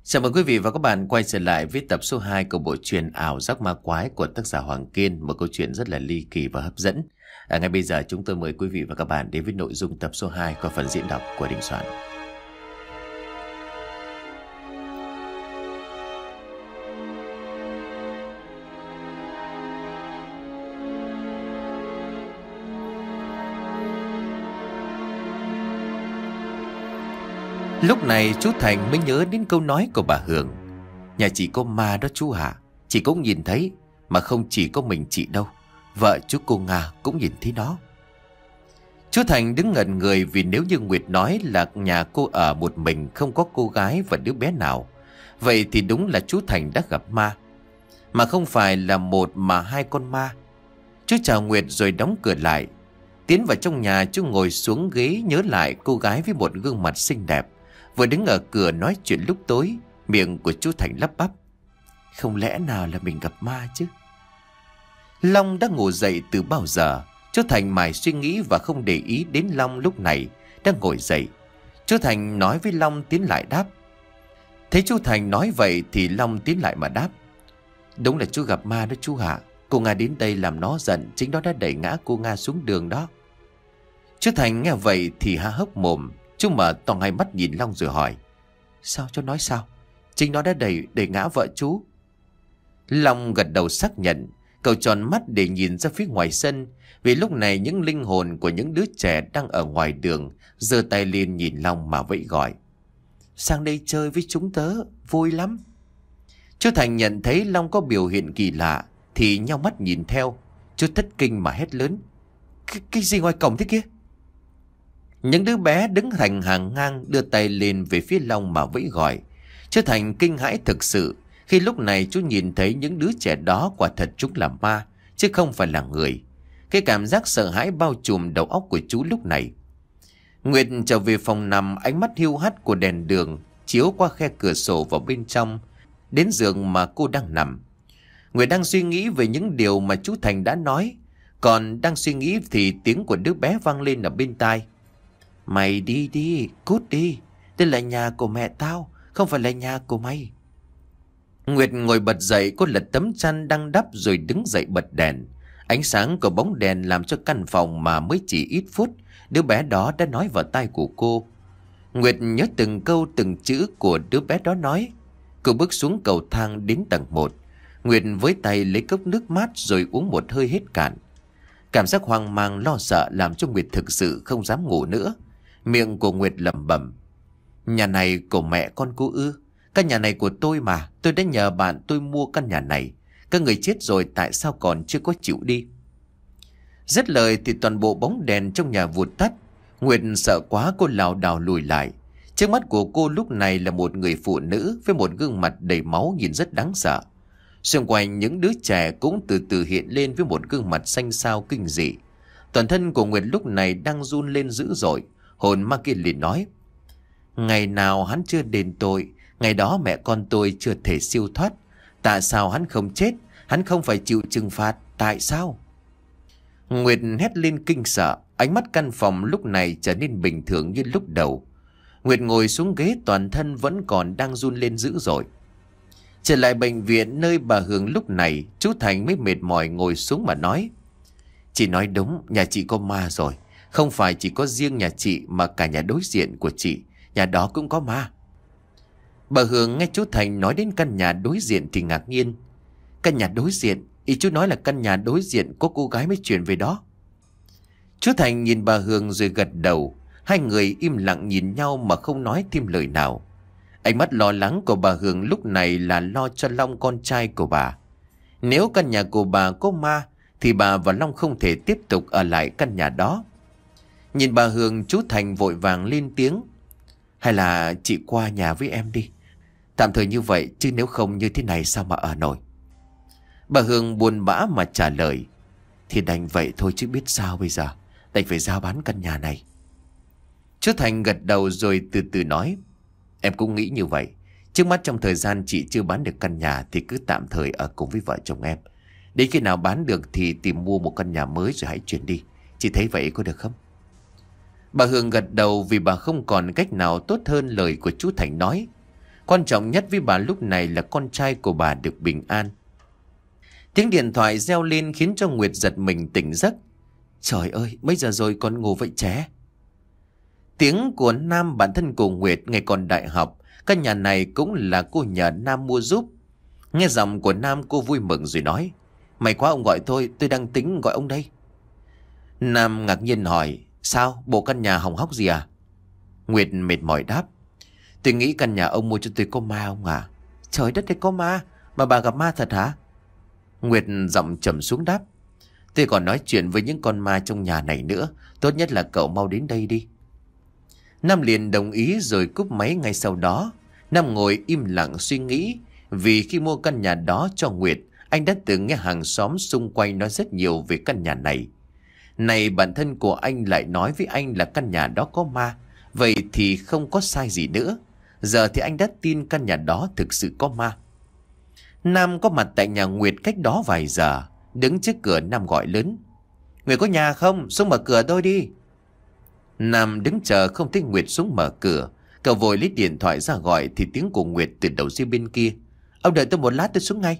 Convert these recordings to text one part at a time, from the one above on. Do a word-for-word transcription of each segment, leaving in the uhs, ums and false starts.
Chào mừng quý vị và các bạn quay trở lại với tập số hai của bộ truyện Ảo Giác Ma Quái của tác giả Hoàng Kiên. Một câu chuyện rất là ly kỳ và hấp dẫn. À, ngay bây giờ chúng tôi mời quý vị và các bạn đến với nội dung tập số hai qua phần diễn đọc của Đình Soạn. Lúc này chú Thành mới nhớ đến câu nói của bà Hường. Nhà chị có ma đó chú hả? Chị cũng nhìn thấy. Mà không chỉ có mình chị đâu, vợ chú cô Nga cũng nhìn thấy nó. Chú Thành đứng ngẩn người vì nếu như Nguyệt nói là nhà cô ở một mình, không có cô gái và đứa bé nào, vậy thì đúng là chú Thành đã gặp ma. Mà không phải là một mà hai con ma. Chú chào Nguyệt rồi đóng cửa lại. Tiến vào trong nhà, chú ngồi xuống ghế nhớ lại cô gái với một gương mặt xinh đẹp vừa đứng ở cửa nói chuyện lúc tối. Miệng của chú Thành lắp bắp: không lẽ nào là mình gặp ma chứ? Long đã ngủ dậy từ bao giờ? Chú Thành mải suy nghĩ và không để ý đến Long lúc này đang ngồi dậy. Chú Thành nói với Long tiến lại đáp. Thấy chú Thành nói vậy thì Long tiến lại mà đáp: đúng là chú gặp ma đó chú hả? Cô Nga đến đây làm nó giận, chính đó đã đẩy ngã cô Nga xuống đường đó. Chú Thành nghe vậy thì há hốc mồm. Chú mở to hai mắt nhìn Long rồi hỏi: sao cho nói sao? Chính nó đã đẩy đẩy ngã vợ chú. Long gật đầu xác nhận. Cậu tròn mắt để nhìn ra phía ngoài sân, vì lúc này những linh hồn của những đứa trẻ đang ở ngoài đường giơ tay lên nhìn Long mà vẫy gọi: sang đây chơi với chúng tớ, vui lắm. Chú Thành nhận thấy Long có biểu hiện kỳ lạ thì nhao mắt nhìn theo. Chú thất kinh mà hét lớn: Cái, cái gì ngoài cổng thế kia? Những đứa bé đứng thành hàng ngang đưa tay lên về phía Long mà vẫy gọi. Chú Thành kinh hãi thực sự khi lúc này chú nhìn thấy những đứa trẻ đó quả thật chúng là ma, chứ không phải là người. Cái cảm giác sợ hãi bao trùm đầu óc của chú lúc này. Nguyệt trở về phòng nằm, ánh mắt hiu hắt của đèn đường chiếu qua khe cửa sổ vào bên trong, đến giường mà cô đang nằm. Nguyệt đang suy nghĩ về những điều mà chú Thành đã nói. Còn đang suy nghĩ thì tiếng của đứa bé vang lên ở bên tai: mày đi đi, cút đi. Đây là nhà của mẹ tao, không phải là nhà của mày. Nguyệt ngồi bật dậy, cô lật tấm chăn đang đắp rồi đứng dậy bật đèn. Ánh sáng của bóng đèn làm cho căn phòng mà mới chỉ ít phút, đứa bé đó đã nói vào tai của cô. Nguyệt nhớ từng câu từng chữ của đứa bé đó nói. Cô bước xuống cầu thang đến tầng một. Nguyệt với tay lấy cốc nước mát rồi uống một hơi hết cạn. Cảm giác hoang mang lo sợ làm cho Nguyệt thực sự không dám ngủ nữa. Miệng của Nguyệt lẩm bẩm: nhà này của mẹ con cô ư? Căn nhà này của tôi mà, tôi đã nhờ bạn tôi mua căn nhà này. Các người chết rồi tại sao còn chưa có chịu đi? Dứt lời thì toàn bộ bóng đèn trong nhà vụt tắt. Nguyệt sợ quá, cô lảo đảo lùi lại. Trước mắt của cô lúc này là một người phụ nữ với một gương mặt đầy máu nhìn rất đáng sợ. Xung quanh những đứa trẻ cũng từ từ hiện lên với một gương mặt xanh xao kinh dị. Toàn thân của Nguyệt lúc này đang run lên dữ dội. Hồn ma kia liền nói: ngày nào hắn chưa đền tội, ngày đó mẹ con tôi chưa thể siêu thoát. Tại sao hắn không chết? Hắn không phải chịu trừng phạt, tại sao? Nguyệt hét lên kinh sợ. Ánh mắt căn phòng lúc này trở nên bình thường như lúc đầu. Nguyệt ngồi xuống ghế, toàn thân vẫn còn đang run lên dữ dội. Trở lại bệnh viện nơi bà Hường lúc này, chú Thành mới mệt mỏi ngồi xuống mà nói: chị nói đúng, nhà chị có ma rồi. Không phải chỉ có riêng nhà chị mà cả nhà đối diện của chị, nhà đó cũng có ma. Bà Hường nghe chú Thành nói đến căn nhà đối diện thì ngạc nhiên. Căn nhà đối diện? Ý chú nói là căn nhà đối diện có cô gái mới chuyển về đó? Chú Thành nhìn bà Hường rồi gật đầu. Hai người im lặng nhìn nhau mà không nói thêm lời nào. Ánh mắt lo lắng của bà Hường lúc này là lo cho Long, con trai của bà. Nếu căn nhà của bà có ma thì bà và Long không thể tiếp tục ở lại căn nhà đó. Nhìn bà Hường, chú Thành vội vàng lên tiếng: hay là chị qua nhà với em đi. Tạm thời như vậy, chứ nếu không như thế này sao mà ở nổi. Bà Hương buồn bã mà trả lời: thì đành vậy thôi chứ biết sao bây giờ. Đành phải giao bán căn nhà này. Chú Thành gật đầu rồi từ từ nói: em cũng nghĩ như vậy. Trước mắt trong thời gian chị chưa bán được căn nhà thì cứ tạm thời ở cùng với vợ chồng em. Đến khi nào bán được thì tìm mua một căn nhà mới rồi hãy chuyển đi. Chị thấy vậy có được không? Bà Hương gật đầu vì bà không còn cách nào tốt hơn lời của chú Thành nói. Quan trọng nhất với bà lúc này là con trai của bà được bình an. Tiếng điện thoại reo lên khiến cho Nguyệt giật mình tỉnh giấc. Trời ơi, mấy giờ rồi còn ngủ vậy trẻ? Tiếng của Nam, bạn thân của Nguyệt ngày còn đại học. Căn nhà này cũng là cô nhờ Nam mua giúp. Nghe giọng của Nam, cô vui mừng rồi nói: May quá ông gọi tôi, tôi đang tính gọi ông đây. Nam ngạc nhiên hỏi: Sao, bộ căn nhà hỏng hóc gì à? Nguyệt mệt mỏi đáp: Tôi nghĩ căn nhà ông mua cho tôi có ma ông à? Trời đất ơi, có ma? Mà bà gặp ma thật hả? Nguyệt giọng trầm xuống đáp: Tôi còn nói chuyện với những con ma trong nhà này nữa. Tốt nhất là cậu mau đến đây đi. Nam liền đồng ý rồi cúp máy ngay sau đó. Nam ngồi im lặng suy nghĩ. Vì khi mua căn nhà đó cho Nguyệt, anh đã từng nghe hàng xóm xung quanh nói rất nhiều về căn nhà này. Này bản thân của anh lại nói với anh là căn nhà đó có ma. Vậy thì không có sai gì nữa. Giờ thì anh đã tin căn nhà đó thực sự có ma. Nam có mặt tại nhà Nguyệt cách đó vài giờ. Đứng trước cửa Nam gọi lớn: Nguyệt có nhà không? Xuống mở cửa tôi đi. Nam đứng chờ không thấy Nguyệt xuống mở cửa. Cậu vội lấy điện thoại ra gọi thì tiếng của Nguyệt từ đầu dây bên kia: Ông đợi tôi một lát, tôi xuống ngay.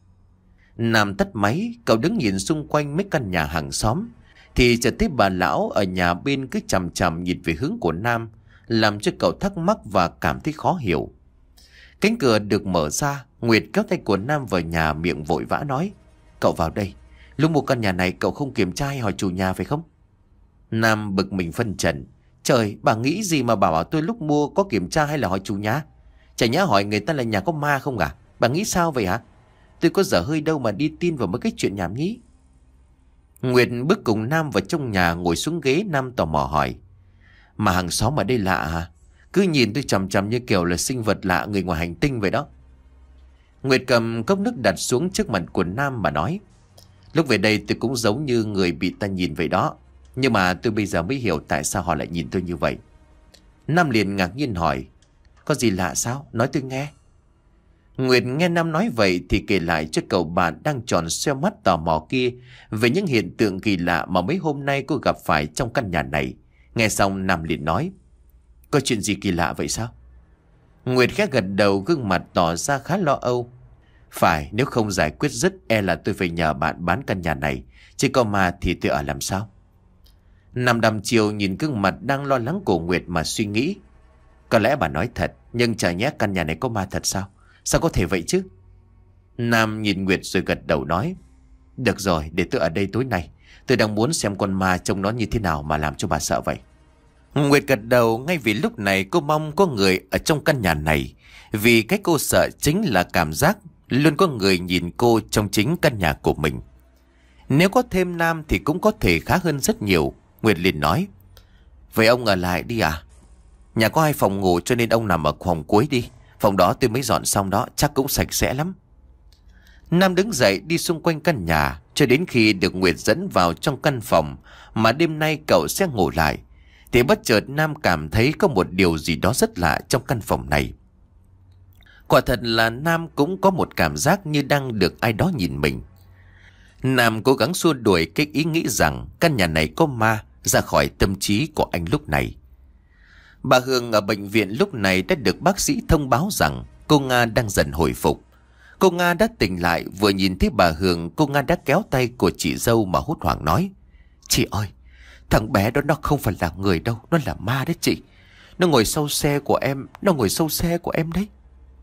Nam tắt máy. Cậu đứng nhìn xung quanh mấy căn nhà hàng xóm thì chợt thấy bà lão ở nhà bên cứ chằm chằm nhìn về hướng của Nam, làm cho cậu thắc mắc và cảm thấy khó hiểu. Cánh cửa được mở ra. Nguyệt kéo tay của Nam vào nhà, miệng vội vã nói: Cậu vào đây. Lúc mua căn nhà này cậu không kiểm tra hay hỏi chủ nhà phải không? Nam bực mình phân trần: Trời, bà nghĩ gì mà bà bảo tôi lúc mua có kiểm tra hay là hỏi chủ nhà? Chả nhẽ hỏi người ta là nhà có ma không à? Bà nghĩ sao vậy hả? Tôi có dở hơi đâu mà đi tin vào mấy cái chuyện nhảm nhí. Nguyệt bước cùng Nam vào trong nhà, ngồi xuống ghế. Nam tò mò hỏi: Mà hàng xóm ở đây lạ hả? Cứ nhìn tôi chằm chằm như kiểu là sinh vật lạ, người ngoài hành tinh vậy đó. Nguyệt cầm cốc nước đặt xuống trước mặt của Nam mà nói: Lúc về đây tôi cũng giống như người bị ta nhìn vậy đó. Nhưng mà tôi bây giờ mới hiểu tại sao họ lại nhìn tôi như vậy. Nam liền ngạc nhiên hỏi: Có gì lạ sao? Nói tôi nghe. Nguyệt nghe Nam nói vậy thì kể lại cho cậu bạn đang tròn xoe mắt tò mò kia về những hiện tượng kỳ lạ mà mấy hôm nay cô gặp phải trong căn nhà này. Nghe xong Nam liền nói: Có chuyện gì kỳ lạ vậy sao? Nguyệt khẽ gật đầu, gương mặt tỏ ra khá lo âu. Phải, nếu không giải quyết dứt e là tôi phải nhờ bạn bán căn nhà này. Chứ có ma thì tôi ở làm sao? Nam đăm chiều nhìn gương mặt đang lo lắng của Nguyệt mà suy nghĩ. Có lẽ bà nói thật, nhưng chả nhẽ căn nhà này có ma thật sao? Sao có thể vậy chứ? Nam nhìn Nguyệt rồi gật đầu nói: Được rồi, để tôi ở đây tối nay. Tôi đang muốn xem con ma trông nó như thế nào mà làm cho bà sợ vậy. Nguyệt gật đầu, ngay vì lúc này cô mong có người ở trong căn nhà này. Vì cái cô sợ chính là cảm giác luôn có người nhìn cô trong chính căn nhà của mình. Nếu có thêm Nam thì cũng có thể khá hơn rất nhiều. Nguyệt liền nói: Vậy ông ở lại đi à? Nhà có hai phòng ngủ cho nên ông nằm ở phòng cuối đi. Phòng đó tôi mới dọn xong đó, chắc cũng sạch sẽ lắm. Nam đứng dậy đi xung quanh căn nhà cho đến khi được Nguyệt dẫn vào trong căn phòng mà đêm nay cậu sẽ ngủ lại. Thì bất chợt Nam cảm thấy có một điều gì đó rất lạ trong căn phòng này. Quả thật là Nam cũng có một cảm giác như đang được ai đó nhìn mình. Nam cố gắng xua đuổi cái ý nghĩ rằng căn nhà này có ma ra khỏi tâm trí của anh lúc này. Bà Hương ở bệnh viện lúc này đã được bác sĩ thông báo rằng cô Nga đang dần hồi phục. Cô Nga đã tỉnh lại, vừa nhìn thấy bà Hương, cô Nga đã kéo tay của chị dâu mà hốt hoảng nói: Chị ơi, thằng bé đó nó không phải là người đâu, nó là ma đấy chị. Nó ngồi sau xe của em, nó ngồi sau xe của em đấy.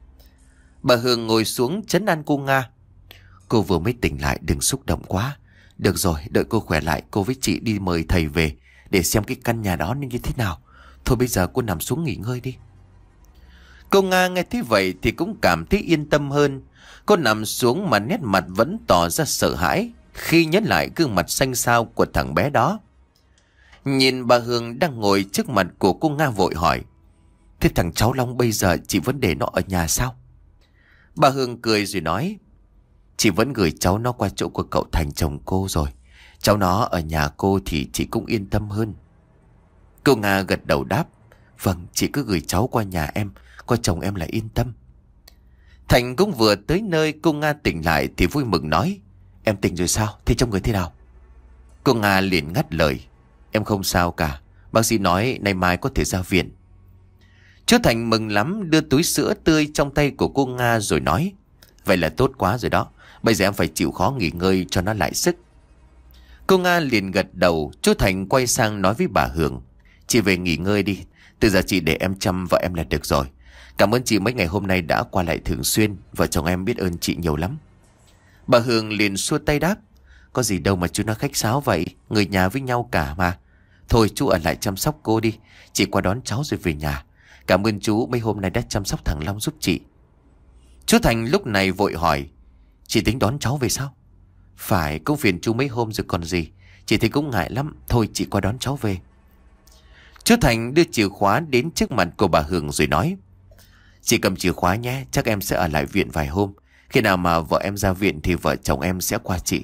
Bà Hương ngồi xuống trấn an cô Nga: Cô vừa mới tỉnh lại, đừng xúc động quá. Được rồi, đợi cô khỏe lại, cô với chị đi mời thầy về để xem cái căn nhà đó như thế nào. Thôi bây giờ cô nằm xuống nghỉ ngơi đi. Cô Nga nghe thế vậy thì cũng cảm thấy yên tâm hơn. Cô nằm xuống mà nét mặt vẫn tỏ ra sợ hãi khi nhớ lại gương mặt xanh xao của thằng bé đó. Nhìn bà Hương đang ngồi trước mặt của cô Nga vội hỏi: Thế thằng cháu Long bây giờ chị vẫn để nó ở nhà sao? Bà Hương cười rồi nói: Chị vẫn gửi cháu nó qua chỗ của cậu Thành chồng cô rồi. Cháu nó ở nhà cô thì chị cũng yên tâm hơn. Cô Nga gật đầu đáp: Vâng, chị cứ gửi cháu qua nhà em, có chồng em là yên tâm. Thành cũng vừa tới nơi cô Nga tỉnh lại thì vui mừng nói: Em tỉnh rồi sao? Thế trong người thế nào? Cô Nga liền ngắt lời: Em không sao cả. Bác sĩ nói nay mai có thể ra viện. Chú Thành mừng lắm, đưa túi sữa tươi trong tay của cô Nga rồi nói: Vậy là tốt quá rồi đó. Bây giờ em phải chịu khó nghỉ ngơi cho nó lại sức. Cô Nga liền gật đầu. Chú Thành quay sang nói với bà Hường: Chị về nghỉ ngơi đi. Từ giờ chị để em chăm vợ em là được rồi. Cảm ơn chị mấy ngày hôm nay đã qua lại thường xuyên. Vợ chồng em biết ơn chị nhiều lắm. Bà Hường liền xua tay đáp: Có gì đâu mà chú nói khách sáo vậy. Người nhà với nhau cả mà. Thôi chú ở lại chăm sóc cô đi. Chị qua đón cháu rồi về nhà. Cảm ơn chú mấy hôm nay đã chăm sóc thằng Long giúp chị. Chú Thành lúc này vội hỏi: Chị tính đón cháu về sao? Phải, cũng phiền chú mấy hôm rồi còn gì. Chị thấy cũng ngại lắm. Thôi chị qua đón cháu về. Chú Thành đưa chìa khóa đến trước mặt của bà Hường rồi nói: Chị cầm chìa khóa nhé. Chắc em sẽ ở lại viện vài hôm. Khi nào mà vợ em ra viện thì vợ chồng em sẽ qua chị.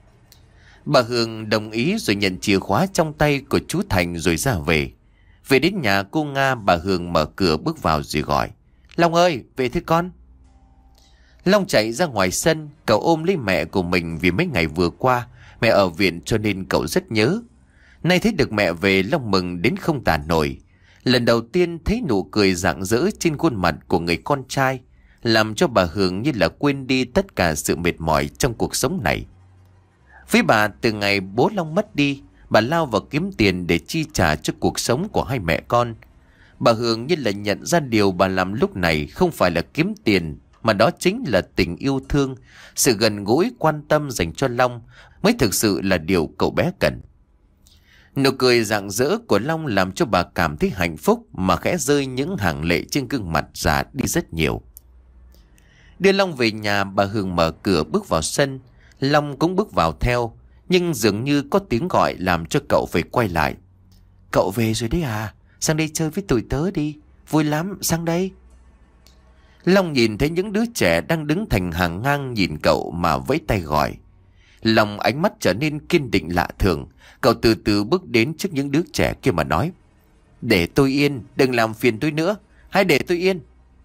Bà Hường đồng ý rồi nhận chìa khóa trong tay của chú Thành rồi ra về. Về đến nhà cô Nga, bà Hường mở cửa bước vào rồi gọi: Long ơi, về thế con. Long chạy ra ngoài sân. Cậu ôm lấy mẹ của mình vì mấy ngày vừa qua mẹ ở viện cho nên cậu rất nhớ. Nay thấy được mẹ về, Long mừng đến không tả nổi. Lần đầu tiên thấy nụ cười rạng rỡ trên khuôn mặt của người con trai, làm cho bà Hường như là quên đi tất cả sự mệt mỏi trong cuộc sống này. Với bà, từ ngày bố Long mất đi, bà lao vào kiếm tiền để chi trả cho cuộc sống của hai mẹ con. Bà Hường như là nhận ra điều bà làm lúc này không phải là kiếm tiền, mà đó chính là tình yêu thương, sự gần gũi quan tâm dành cho Long mới thực sự là điều cậu bé cần. Nụ cười rạng rỡ của Long làm cho bà cảm thấy hạnh phúc mà khẽ rơi những hàng lệ trên gương mặt già đi rất nhiều. Đưa Long về nhà, bà Hường mở cửa bước vào sân. Long cũng bước vào theo, nhưng dường như có tiếng gọi làm cho cậu phải quay lại. Cậu về rồi đấy à? Sang đây chơi với tụi tớ đi. Vui lắm, sang đây. Long nhìn thấy những đứa trẻ đang đứng thành hàng ngang nhìn cậu mà vẫy tay gọi. Long ánh mắt trở nên kiên định lạ thường. Cậu từ từ bước đến trước những đứa trẻ kia mà nói: Để tôi yên, đừng làm phiền tôi nữa. Hãy để tôi yên.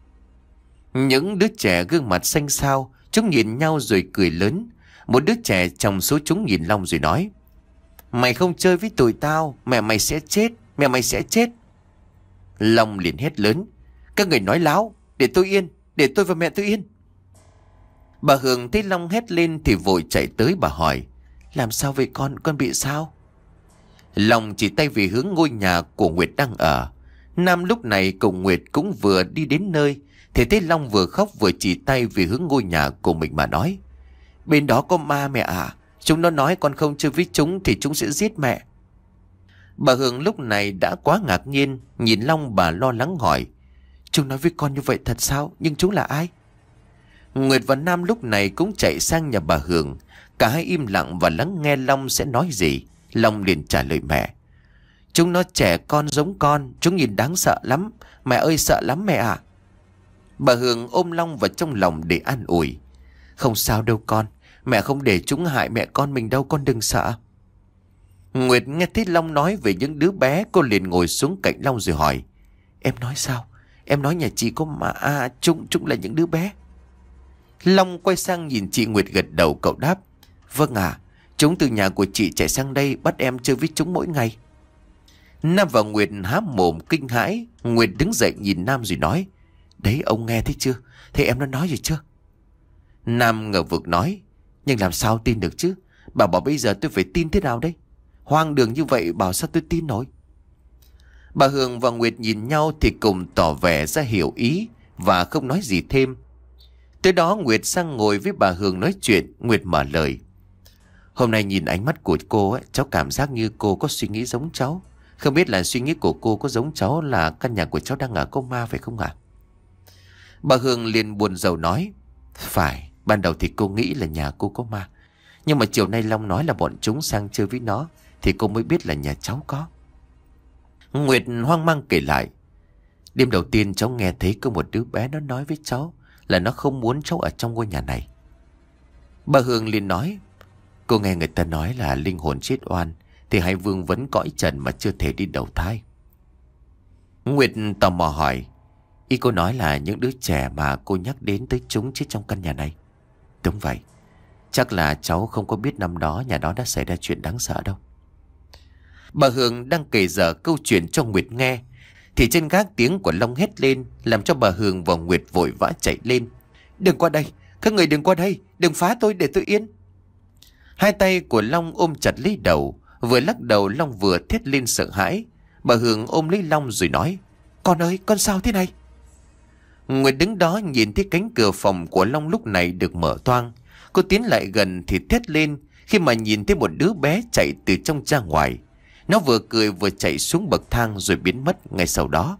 Những đứa trẻ gương mặt xanh xao, chúng nhìn nhau rồi cười lớn. Một đứa trẻ trong số chúng nhìn Long rồi nói: Mày không chơi với tụi tao, mẹ mày sẽ chết, mẹ mày sẽ chết. Long liền hét lớn: Các người nói láo, để tôi yên, để tôi và mẹ tôi yên. Bà Hường thấy Long hét lên thì vội chạy tới, bà hỏi: Làm sao vậy con, con bị sao? Long chỉ tay về hướng ngôi nhà của Nguyệt đang ở. Nam lúc này cùng Nguyệt cũng vừa đi đến nơi, thì thấy Long vừa khóc vừa chỉ tay về hướng ngôi nhà của mình mà nói: Bên đó có ma mẹ ạ. Chúng nó nói con không chơi với chúng thì chúng sẽ giết mẹ. Bà Hường lúc này đã quá ngạc nhiên. Nhìn Long bà lo lắng hỏi: Chúng nói với con như vậy thật sao? Nhưng chúng là ai? Nguyệt và Nam lúc này cũng chạy sang nhà bà Hường. Cả hai im lặng và lắng nghe Long sẽ nói gì. Long liền trả lời mẹ: Chúng nó trẻ con giống con. Chúng nhìn đáng sợ lắm. Mẹ ơi, sợ lắm mẹ ạ. Bà Hường ôm Long vào trong lòng để an ủi: Không sao đâu con. Mẹ không để chúng hại mẹ con mình đâu, con đừng sợ. Nguyệt nghe thấy Long nói về những đứa bé, cô liền ngồi xuống cạnh Long rồi hỏi: Em nói sao? Em nói nhà chị có mà à, chúng, chúng là những đứa bé. Long quay sang nhìn chị Nguyệt gật đầu, cậu đáp: Vâng ạ, à, chúng từ nhà của chị chạy sang đây bắt em chơi với chúng mỗi ngày. Nam và Nguyệt há mồm kinh hãi. Nguyệt đứng dậy nhìn Nam rồi nói: Đấy, ông nghe thấy chưa? Thế em nó nói gì chưa? Nam ngờ vực nói: Nhưng làm sao tin được chứ? Bảo bảo bây giờ tôi phải tin thế nào đây? Hoang đường như vậy bảo sao tôi tin nổi? Bà Hường và Nguyệt nhìn nhau thì cùng tỏ vẻ ra hiểu ý và không nói gì thêm. Tới đó Nguyệt sang ngồi với bà Hường nói chuyện. Nguyệt mở lời: Hôm nay nhìn ánh mắt của cô ấy, cháu cảm giác như cô có suy nghĩ giống cháu. Không biết là suy nghĩ của cô có giống cháu là căn nhà của cháu đang ở có ma phải không ạ? Bà Hường liền buồn rầu nói: Phải, ban đầu thì cô nghĩ là nhà cô có ma. Nhưng mà chiều nay Long nói là bọn chúng sang chơi với nó, thì cô mới biết là nhà cháu có. Nguyệt hoang mang kể lại: Đêm đầu tiên cháu nghe thấy có một đứa bé nó nói với cháu là nó không muốn cháu ở trong ngôi nhà này. Bà Hường liền nói: Cô nghe người ta nói là linh hồn chết oan thì hai vương vẫn cõi trần mà chưa thể đi đầu thai. Nguyệt tò mò hỏi: Ý cô nói là những đứa trẻ mà cô nhắc đến tới chúng chết trong căn nhà này? Đúng vậy. Chắc là cháu không có biết năm đó nhà đó đã xảy ra chuyện đáng sợ đâu. Bà Hường đang kể dở câu chuyện cho Nguyệt nghe Thì trên gác tiếng của Long hét lên, làm cho bà Hường và Nguyệt vội vã chạy lên. Đừng qua đây, các người đừng qua đây, đừng phá tôi, để tôi yên. Hai tay của Long ôm chặt lấy đầu, vừa lắc đầu Long vừa thét lên sợ hãi. Bà Hường ôm lấy Long rồi nói: Con ơi, con sao thế này? Nguyệt đứng đó nhìn thấy cánh cửa phòng của Long lúc này được mở toang. Cô tiến lại gần thì thét lên khi mà nhìn thấy một đứa bé chạy từ trong ra ngoài. Nó vừa cười vừa chạy xuống bậc thang rồi biến mất ngay sau đó.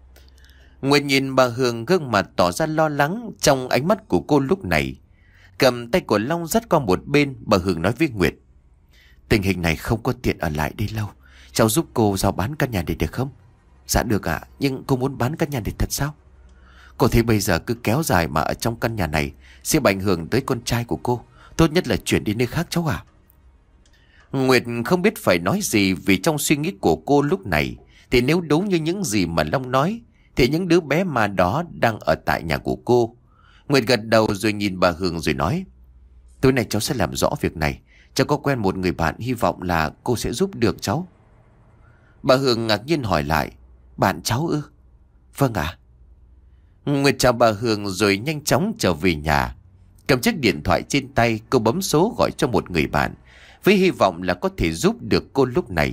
Nguyệt nhìn bà Hường gương mặt tỏ ra lo lắng trong ánh mắt của cô lúc này. Cầm tay của Long dắt qua một bên, bà Hường nói với Nguyệt: Tình hình này không có tiện ở lại đây lâu. Cháu giúp cô giao bán căn nhà này được không? Dạ được ạ, nhưng cô muốn bán căn nhà này thật sao? Cô thấy bây giờ cứ kéo dài mà ở trong căn nhà này sẽ ảnh hưởng tới con trai của cô. Tốt nhất là chuyển đi nơi khác cháu ạ. Nguyệt không biết phải nói gì, vì trong suy nghĩ của cô lúc này thì nếu đúng như những gì mà Long nói thì những đứa bé mà đó đang ở tại nhà của cô. Nguyệt gật đầu rồi nhìn bà Hường rồi nói: Tối nay cháu sẽ làm rõ việc này. Cháu có quen một người bạn, hy vọng là cô sẽ giúp được cháu. Bà Hường ngạc nhiên hỏi lại: Bạn cháu ư? Vâng ạ. Nguyệt chào bà Hường rồi nhanh chóng trở về nhà. Cầm chiếc điện thoại trên tay, cô bấm số gọi cho một người bạn với hy vọng là có thể giúp được cô lúc này.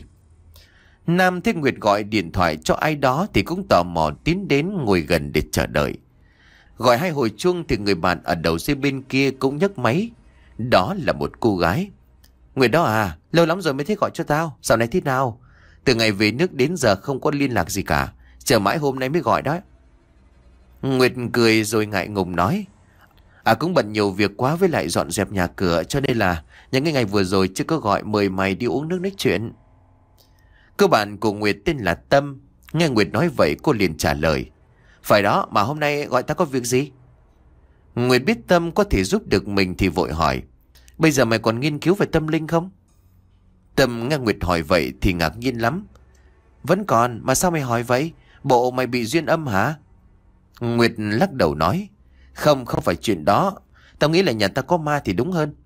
Nam thấy Nguyệt gọi điện thoại cho ai đó thì cũng tò mò tiến đến ngồi gần để chờ đợi. Gọi hai hồi chuông thì người bạn ở đầu dây bên kia cũng nhấc máy. Đó là một cô gái. Nguyệt đó à, lâu lắm rồi mới thấy gọi cho tao. Dạo này thế nào? Từ ngày về nước đến giờ không có liên lạc gì cả. Chờ mãi hôm nay mới gọi đó. Nguyệt cười rồi ngại ngùng nói: À cũng bận nhiều việc quá, với lại dọn dẹp nhà cửa, cho nên là những cái ngày vừa rồi chưa có gọi mời mày đi uống nước nói chuyện. Cô bạn của Nguyệt tên là Tâm. Nghe Nguyệt nói vậy cô liền trả lời: Phải đó, mà hôm nay gọi ta có việc gì? Nguyệt biết Tâm có thể giúp được mình thì vội hỏi: Bây giờ mày còn nghiên cứu về tâm linh không? Tâm nghe Nguyệt hỏi vậy thì ngạc nhiên lắm. Vẫn còn, mà sao mày hỏi vậy? Bộ mày bị duyên âm hả? Nguyệt lắc đầu nói: Không, không phải chuyện đó. Tao nghĩ là nhà ta có ma thì đúng hơn.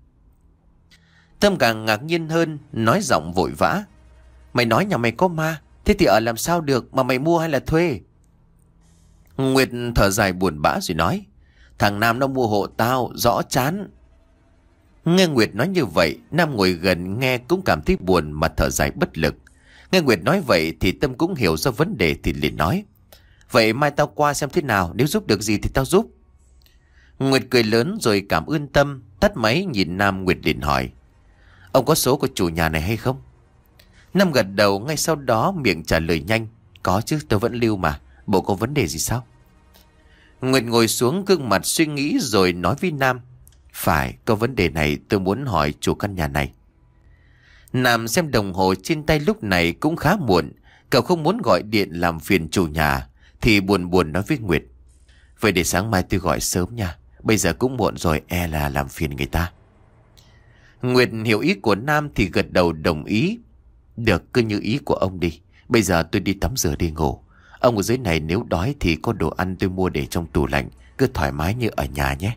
Tâm càng ngạc nhiên hơn, nói giọng vội vã: Mày nói nhà mày có ma, thế thì ở làm sao được, mà mày mua hay là thuê? Nguyệt thở dài buồn bã rồi nói: Thằng Nam nó mua hộ tao, rõ chán. Nghe Nguyệt nói như vậy, Nam ngồi gần nghe cũng cảm thấy buồn mà thở dài bất lực. Nghe Nguyệt nói vậy thì Tâm cũng hiểu ra vấn đề thì liền nói: Vậy mai tao qua xem thế nào, nếu giúp được gì thì tao giúp. Nguyệt cười lớn rồi cảm ơn Tâm, tắt máy nhìn Nam. Nguyệt liền hỏi: Ông có số của chủ nhà này hay không? Nam gật đầu, ngay sau đó miệng trả lời nhanh: Có chứ, tôi vẫn lưu mà. Bộ có vấn đề gì sao? Nguyệt ngồi xuống gương mặt suy nghĩ rồi nói với Nam: Phải, có vấn đề này tôi muốn hỏi chủ căn nhà này. Nam xem đồng hồ trên tay lúc này cũng khá muộn. Cậu không muốn gọi điện làm phiền chủ nhà thì buồn buồn nói với Nguyệt: Vậy để sáng mai tôi gọi sớm nha. Bây giờ cũng muộn rồi, e là làm phiền người ta. Nguyệt hiểu ý của Nam thì gật đầu đồng ý. Được, cứ như ý của ông đi. Bây giờ tôi đi tắm rửa đi ngủ. Ông ở dưới này nếu đói thì có đồ ăn tôi mua để trong tủ lạnh. Cứ thoải mái như ở nhà nhé.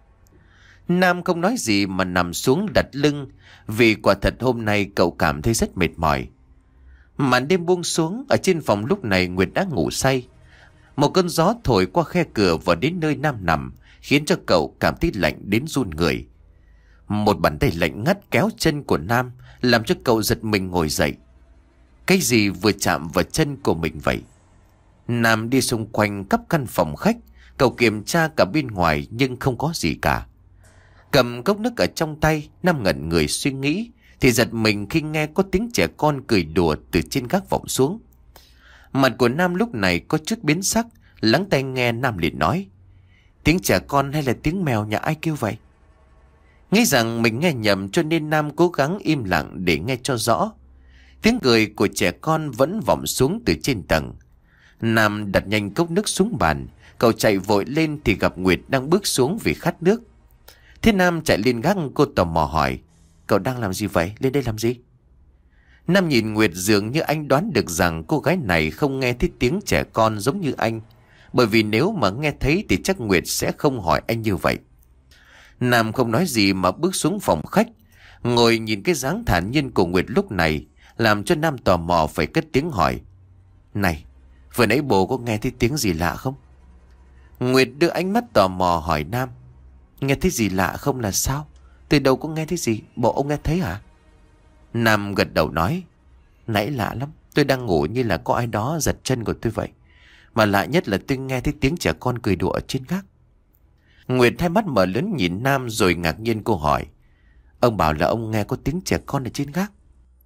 Nam không nói gì mà nằm xuống đặt lưng. Vì quả thật hôm nay cậu cảm thấy rất mệt mỏi. Màn đêm buông xuống. Ở trên phòng lúc này Nguyệt đã ngủ say. Một cơn gió thổi qua khe cửa vào đến nơi Nam nằm, khiến cho cậu cảm thấy lạnh đến run người. Một bàn tay lạnh ngắt kéo chân của Nam, làm cho cậu giật mình ngồi dậy. Cái gì vừa chạm vào chân của mình vậy? Nam đi xung quanh khắp căn phòng khách, cậu kiểm tra cả bên ngoài nhưng không có gì cả. Cầm cốc nước ở trong tay, Nam ngẩn người suy nghĩ thì giật mình khi nghe có tiếng trẻ con cười đùa từ trên gác vọng xuống. Mặt của Nam lúc này có chút biến sắc, lắng tai nghe Nam liền nói: Tiếng trẻ con hay là tiếng mèo nhà ai kêu vậy? Nghĩ rằng mình nghe nhầm cho nên Nam cố gắng im lặng để nghe cho rõ. Tiếng cười của trẻ con vẫn vọng xuống từ trên tầng. Nam đặt nhanh cốc nước xuống bàn. Cậu chạy vội lên thì gặp Nguyệt đang bước xuống vì khát nước. Thế Nam chạy lên gác, cô tò mò hỏi: Cậu đang làm gì vậy? Lên đây làm gì? Nam nhìn Nguyệt dường như anh đoán được rằng cô gái này không nghe thấy tiếng trẻ con giống như anh. Bởi vì nếu mà nghe thấy thì chắc Nguyệt sẽ không hỏi anh như vậy. Nam không nói gì mà bước xuống phòng khách. Ngồi nhìn cái dáng thản nhiên của Nguyệt lúc này làm cho Nam tò mò phải cất tiếng hỏi: Này, Vừa nãy bố có nghe thấy tiếng gì lạ không? Nguyệt đưa ánh mắt tò mò hỏi Nam. Nghe thấy gì lạ không là sao? Từ đâu có nghe thấy gì? Bộ ông nghe thấy hả? Nam gật đầu nói. Nãy lạ lắm. Tôi đang ngủ như là có ai đó giật chân của tôi vậy. Mà lạ nhất là tôi nghe thấy tiếng trẻ con cười đùa ở trên gác. Nguyệt hai mắt mở lớn nhìn Nam rồi ngạc nhiên cô hỏi. Ông bảo là ông nghe có tiếng trẻ con ở trên gác.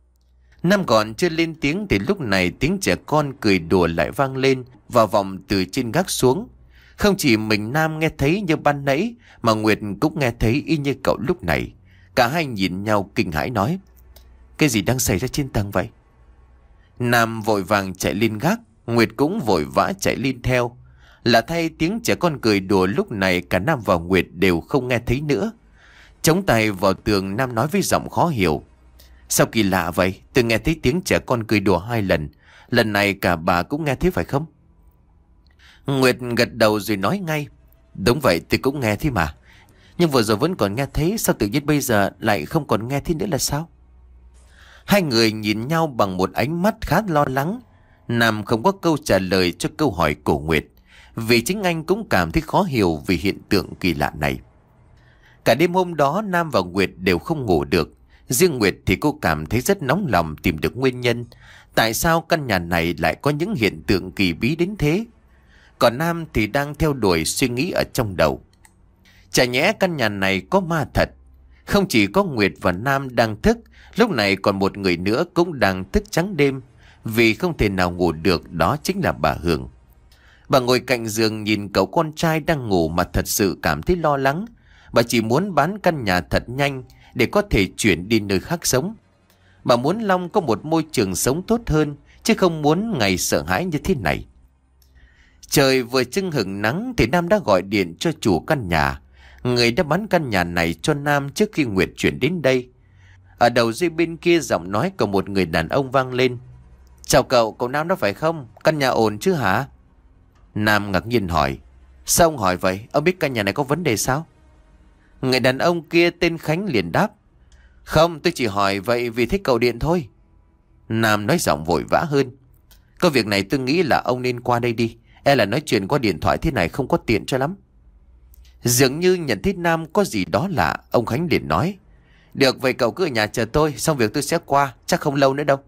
Nam còn chưa lên tiếng thì lúc này tiếng trẻ con cười đùa lại vang lên vào vòng từ trên gác xuống. Không chỉ mình Nam nghe thấy như ban nãy mà Nguyệt cũng nghe thấy y như cậu lúc này. Cả hai nhìn nhau kinh hãi nói. Cái gì đang xảy ra trên tầng vậy? Nam vội vàng chạy lên gác, Nguyệt cũng vội vã chạy lên theo. Là thay tiếng trẻ con cười đùa lúc này cả Nam và Nguyệt đều không nghe thấy nữa. Chống tay vào tường, Nam nói với giọng khó hiểu. Sao kỳ lạ vậy? Tôi nghe thấy tiếng trẻ con cười đùa hai lần. Lần này cả bà cũng nghe thấy phải không? Nguyệt gật đầu rồi nói ngay. Đúng vậy, tôi cũng nghe thấy mà. Nhưng vừa rồi vẫn còn nghe thấy. Sao tự nhiên bây giờ lại không còn nghe thấy nữa là sao? Hai người nhìn nhau bằng một ánh mắt khá lo lắng. Nam không có câu trả lời cho câu hỏi của Nguyệt, vì chính anh cũng cảm thấy khó hiểu vì hiện tượng kỳ lạ này. Cả đêm hôm đó Nam và Nguyệt đều không ngủ được. Riêng Nguyệt thì cô cảm thấy rất nóng lòng tìm được nguyên nhân. Tại sao căn nhà này lại có những hiện tượng kỳ bí đến thế? Còn Nam thì đang theo đuổi suy nghĩ ở trong đầu. Chả nhẽ căn nhà này có ma thật? Không chỉ có Nguyệt và Nam đang thức, lúc này còn một người nữa cũng đang thức trắng đêm, vì không thể nào ngủ được, đó chính là bà Hường. Bà ngồi cạnh giường nhìn cậu con trai đang ngủ mà thật sự cảm thấy lo lắng. Bà chỉ muốn bán căn nhà thật nhanh để có thể chuyển đi nơi khác sống. Bà muốn Long có một môi trường sống tốt hơn, chứ không muốn ngày sợ hãi như thế này. Trời vừa chưng hửng nắng thì Nam đã gọi điện cho chủ căn nhà, người đã bán căn nhà này cho Nam trước khi Nguyệt chuyển đến đây. Ở đầu dây bên kia giọng nói của một người đàn ông vang lên. Chào cậu, cậu Nam đó phải không? Căn nhà ổn chứ hả? Nam ngạc nhiên hỏi. Sao ông hỏi vậy? Ông biết căn nhà này có vấn đề sao? Người đàn ông kia tên Khánh liền đáp. Không, tôi chỉ hỏi vậy vì thích cậu điện thôi. Nam nói giọng vội vã hơn. Có việc này tôi nghĩ là ông nên qua đây đi. E là nói chuyện qua điện thoại thế này không có tiện cho lắm. Dường như nhận thấy Nam có gì đó lạ, ông Khánh liền nói. Được, vậy cậu cứ ở nhà chờ tôi, xong việc tôi sẽ qua, chắc không lâu nữa đâu.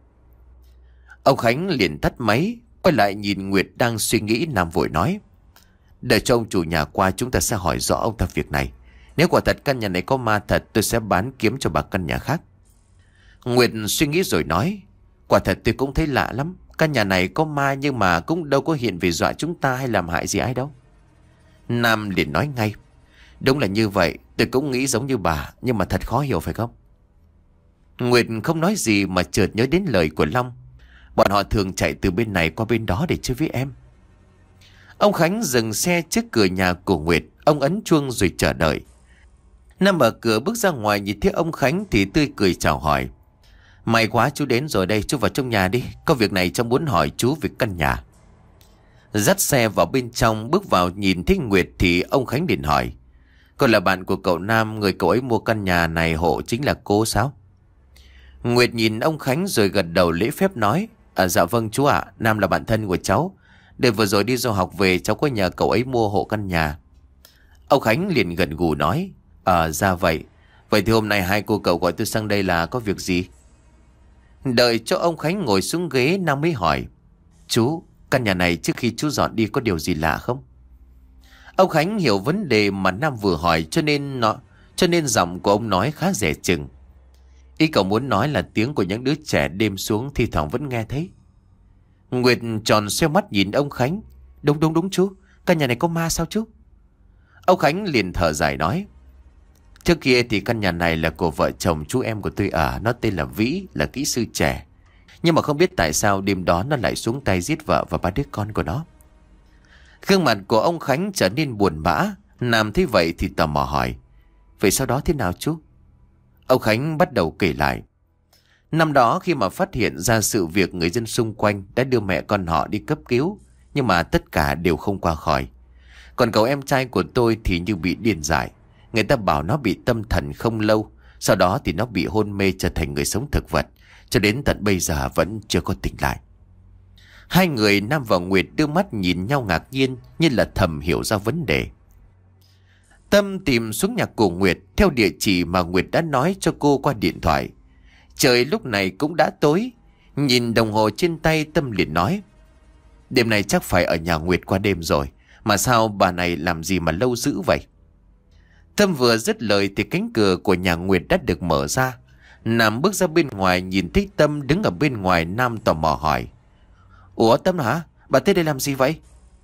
Ông Khánh liền tắt máy, quay lại nhìn Nguyệt đang suy nghĩ. Nam vội nói. Đợi cho ông chủ nhà qua chúng ta sẽ hỏi rõ ông ta việc này. Nếu quả thật căn nhà này có ma thật, tôi sẽ bán kiếm cho bà căn nhà khác. Nguyệt suy nghĩ rồi nói. Quả thật tôi cũng thấy lạ lắm. Căn nhà này có ma nhưng mà cũng đâu có hiện về dọa chúng ta hay làm hại gì ai đâu. Nam liền nói ngay. Đúng là như vậy, tôi cũng nghĩ giống như bà, nhưng mà thật khó hiểu phải không? Nguyệt không nói gì mà chợt nhớ đến lời của Long. Bọn họ thường chạy từ bên này qua bên đó để chơi với em. Ông Khánh dừng xe trước cửa nhà của Nguyệt. Ông ấn chuông rồi chờ đợi. Nam mở cửa bước ra ngoài nhìn thấy ông Khánh thì tươi cười chào hỏi. May quá chú đến rồi đây, chú vào trong nhà đi. Có việc này cháu muốn hỏi chú về căn nhà. Dắt xe vào bên trong, bước vào nhìn thấy Nguyệt thì ông Khánh liền hỏi. Cô là bạn của cậu Nam, người cậu ấy mua căn nhà này hộ chính là cô sao? Nguyệt nhìn ông Khánh rồi gật đầu lễ phép nói. À, dạ vâng chú ạ, Nam là bạn thân của cháu. Để vừa rồi đi du học về cháu có nhờ cậu ấy mua hộ căn nhà. Ông Khánh liền gật gù nói. À ra vậy. Vậy thì hôm nay hai cô cậu gọi tôi sang đây là có việc gì? Đợi cho ông Khánh ngồi xuống ghế, Nam mới hỏi. Chú, căn nhà này trước khi chú dọn đi có điều gì lạ không? Ông Khánh hiểu vấn đề mà Nam vừa hỏi, cho nên nó cho nên giọng của ông nói khá dè chừng. Ý cậu muốn nói là tiếng của những đứa trẻ đêm xuống thì thoảng vẫn nghe thấy. Nguyệt tròn xoe mắt nhìn ông Khánh. Đúng đúng đúng chú, căn nhà này có ma sao chú? Ông Khánh liền thở dài nói. Trước kia thì căn nhà này là của vợ chồng chú em của tôi ở. Nó tên là Vĩ, là kỹ sư trẻ. Nhưng mà không biết tại sao đêm đó nó lại xuống tay giết vợ và ba đứa con của nó. Gương mặt của ông Khánh trở nên buồn bã. Nam thấy vậy thì tò mò hỏi. Vậy sau đó thế nào chú? Ông Khánh bắt đầu kể lại. Năm đó khi mà phát hiện ra sự việc, người dân xung quanh đã đưa mẹ con họ đi cấp cứu. Nhưng mà tất cả đều không qua khỏi. Còn cậu em trai của tôi thì như bị điên dại. Người ta bảo nó bị tâm thần không lâu. Sau đó thì nó bị hôn mê trở thành người sống thực vật. Cho đến tận bây giờ vẫn chưa có tỉnh lại. Hai người Nam và Nguyệt đưa mắt nhìn nhau ngạc nhiên, như là thầm hiểu ra vấn đề. Tâm tìm xuống nhà của Nguyệt theo địa chỉ mà Nguyệt đã nói cho cô qua điện thoại. Trời lúc này cũng đã tối. Nhìn đồng hồ trên tay, Tâm liền nói: đêm này chắc phải ở nhà Nguyệt qua đêm rồi. Mà sao bà này làm gì mà lâu dữ vậy? Tâm vừa dứt lời thì cánh cửa của nhà Nguyệt đã được mở ra. Nam bước ra bên ngoài, nhìn thấy Tâm đứng ở bên ngoài. Nam tò mò hỏi: ủa Tâm hả? Bà tới đây làm gì vậy?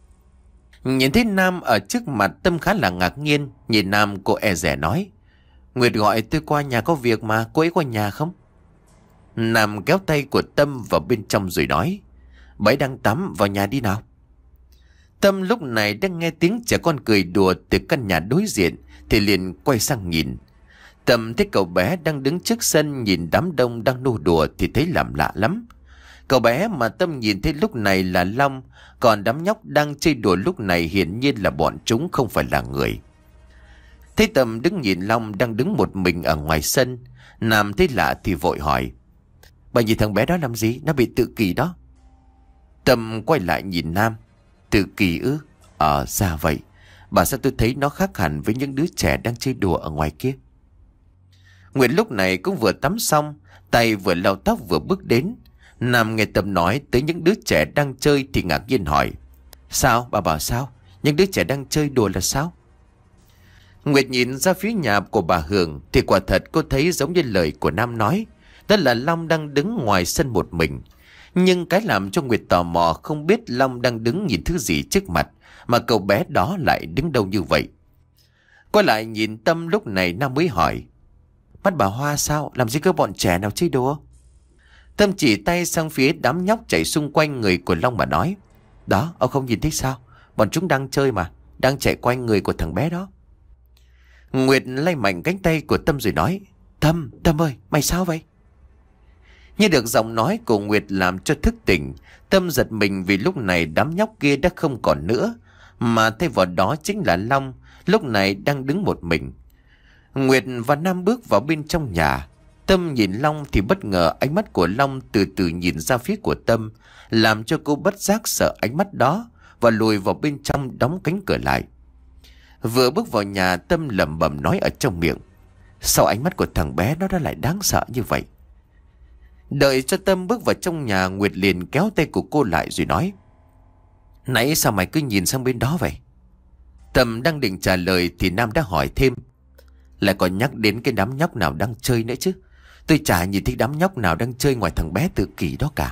Nhìn thấy Nam ở trước mặt, Tâm khá là ngạc nhiên. Nhìn Nam, cô e dè nói: Nguyệt gọi tôi qua nhà có việc mà, cô ấy qua nhà không? Nam kéo tay của Tâm vào bên trong rồi nói: bà ấy đang tắm, vào nhà đi nào. Tâm lúc này đang nghe tiếng trẻ con cười đùa từ căn nhà đối diện thì liền quay sang nhìn. Tâm thấy cậu bé đang đứng trước sân nhìn đám đông đang nô đùa thì thấy làm lạ lắm. Cậu bé mà Tâm nhìn thấy lúc này là Long, còn đám nhóc đang chơi đùa lúc này hiển nhiên là bọn chúng, không phải là người. Thấy Tâm đứng nhìn Long đang đứng một mình ở ngoài sân, Nam thấy lạ thì vội hỏi: bà nhìn thằng bé đó làm gì? Nó bị tự kỷ đó. Tâm quay lại nhìn Nam: tự kỷ ư? Ờ ra vậy. Bà sao tôi thấy nó khác hẳn với những đứa trẻ đang chơi đùa ở ngoài kia. Nguyệt lúc này cũng vừa tắm xong, tay vừa lau tóc vừa bước đến. Nam nghe Tâm nói tới những đứa trẻ đang chơi thì ngạc nhiên hỏi: sao? Bà bảo sao? Những đứa trẻ đang chơi đùa là sao? Nguyệt nhìn ra phía nhà của bà Hường thì quả thật cô thấy giống như lời của Nam nói. Đó là Long đang đứng ngoài sân một mình. Nhưng cái làm cho Nguyệt tò mò không biết Long đang đứng nhìn thứ gì trước mặt, mà cậu bé đó lại đứng đâu như vậy. Quay lại nhìn Tâm lúc này Nam mới hỏi: mắt bà hoa sao? Làm gì có bọn trẻ nào chơi đùa? Tâm chỉ tay sang phía đám nhóc chạy xung quanh người của Long mà nói: đó, ông không nhìn thấy sao? Bọn chúng đang chơi mà, đang chạy quanh người của thằng bé đó. Nguyệt lay mạnh cánh tay của Tâm rồi nói: Tâm, Tâm ơi, mày sao vậy? Như được giọng nói của Nguyệt làm cho thức tỉnh, Tâm giật mình vì lúc này đám nhóc kia đã không còn nữa, mà thay vào đó chính là Long, lúc này đang đứng một mình. Nguyệt và Nam bước vào bên trong nhà. Tâm nhìn Long thì bất ngờ ánh mắt của Long từ từ nhìn ra phía của Tâm, làm cho cô bất giác sợ ánh mắt đó và lùi vào bên trong đóng cánh cửa lại. Vừa bước vào nhà, Tâm lẩm bẩm nói ở trong miệng: sao ánh mắt của thằng bé nó đã lại đáng sợ như vậy? Đợi cho Tâm bước vào trong nhà, Nguyệt liền kéo tay của cô lại rồi nói: nãy sao mày cứ nhìn sang bên đó vậy? Tâm đang định trả lời thì Nam đã hỏi thêm: lại còn nhắc đến cái đám nhóc nào đang chơi nữa chứ? Tôi chả nhìn thấy đám nhóc nào đang chơi ngoài thằng bé tự kỷ đó cả.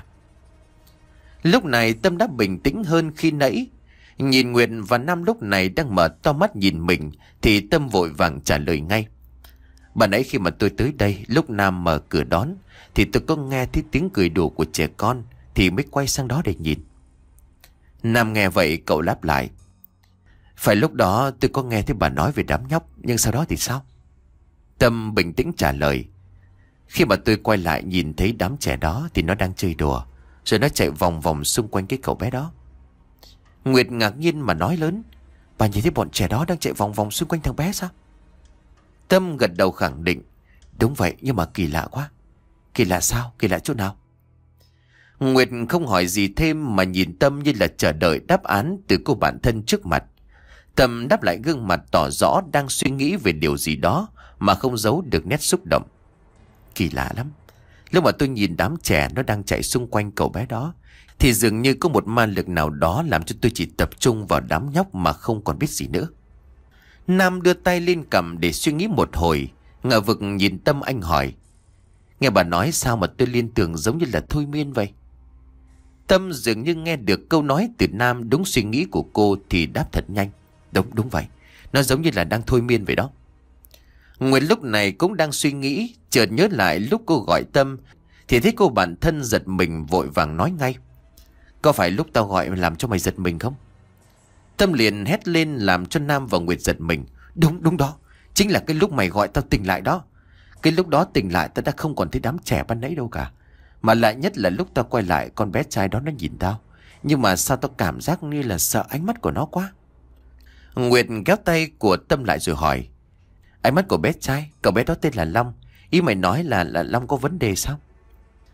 Lúc này Tâm đã bình tĩnh hơn khi nãy. Nhìn Nguyệt và Nam lúc này đang mở to mắt nhìn mình thì Tâm vội vàng trả lời ngay: bà nãy khi mà tôi tới đây, lúc Nam mở cửa đón thì tôi có nghe thấy tiếng cười đùa của trẻ con, thì mới quay sang đó để nhìn. Nam nghe vậy cậu đáp lại: phải lúc đó tôi có nghe thấy bà nói về đám nhóc, nhưng sau đó thì sao? Tâm bình tĩnh trả lời: khi mà tôi quay lại nhìn thấy đám trẻ đó thì nó đang chơi đùa, rồi nó chạy vòng vòng xung quanh cái cậu bé đó. Nguyệt ngạc nhiên mà nói lớn: bà nhìn thấy bọn trẻ đó đang chạy vòng vòng xung quanh thằng bé sao? Tâm gật đầu khẳng định: đúng vậy, nhưng mà kỳ lạ quá. Kỳ lạ sao? Kỳ lạ chỗ nào? Nguyệt không hỏi gì thêm mà nhìn Tâm như là chờ đợi đáp án từ cô bạn thân trước mặt. Tâm đáp lại gương mặt tỏ rõ đang suy nghĩ về điều gì đó mà không giấu được nét xúc động. Kỳ lạ lắm. Lúc mà tôi nhìn đám trẻ nó đang chạy xung quanh cậu bé đó thì dường như có một ma lực nào đó làm cho tôi chỉ tập trung vào đám nhóc mà không còn biết gì nữa. Nam đưa tay lên cằm để suy nghĩ một hồi, ngờ vực nhìn Tâm, anh hỏi: nghe bà nói sao mà tôi liên tưởng giống như là thôi miên vậy? Tâm dường như nghe được câu nói từ Nam đúng suy nghĩ của cô thì đáp thật nhanh: đúng, đúng vậy. Nó giống như là đang thôi miên vậy đó. Nguyệt lúc này cũng đang suy nghĩ, chợt nhớ lại lúc cô gọi Tâm thì thấy cô bản thân giật mình, vội vàng nói ngay: có phải lúc tao gọi làm cho mày giật mình không? Tâm liền hét lên làm cho Nam và Nguyệt giật mình: đúng, đúng đó. Chính là cái lúc mày gọi tao tỉnh lại đó. Cái lúc đó tỉnh lại tao đã không còn thấy đám trẻ ban nãy đâu cả. Mà lại nhất là lúc tao quay lại, con bé trai đó nó nhìn tao, nhưng mà sao tao cảm giác như là sợ ánh mắt của nó quá. Nguyệt kéo tay của Tâm lại rồi hỏi: ánh mắt của bé trai? Cậu bé đó tên là Long. Ý mày nói là là Long có vấn đề sao?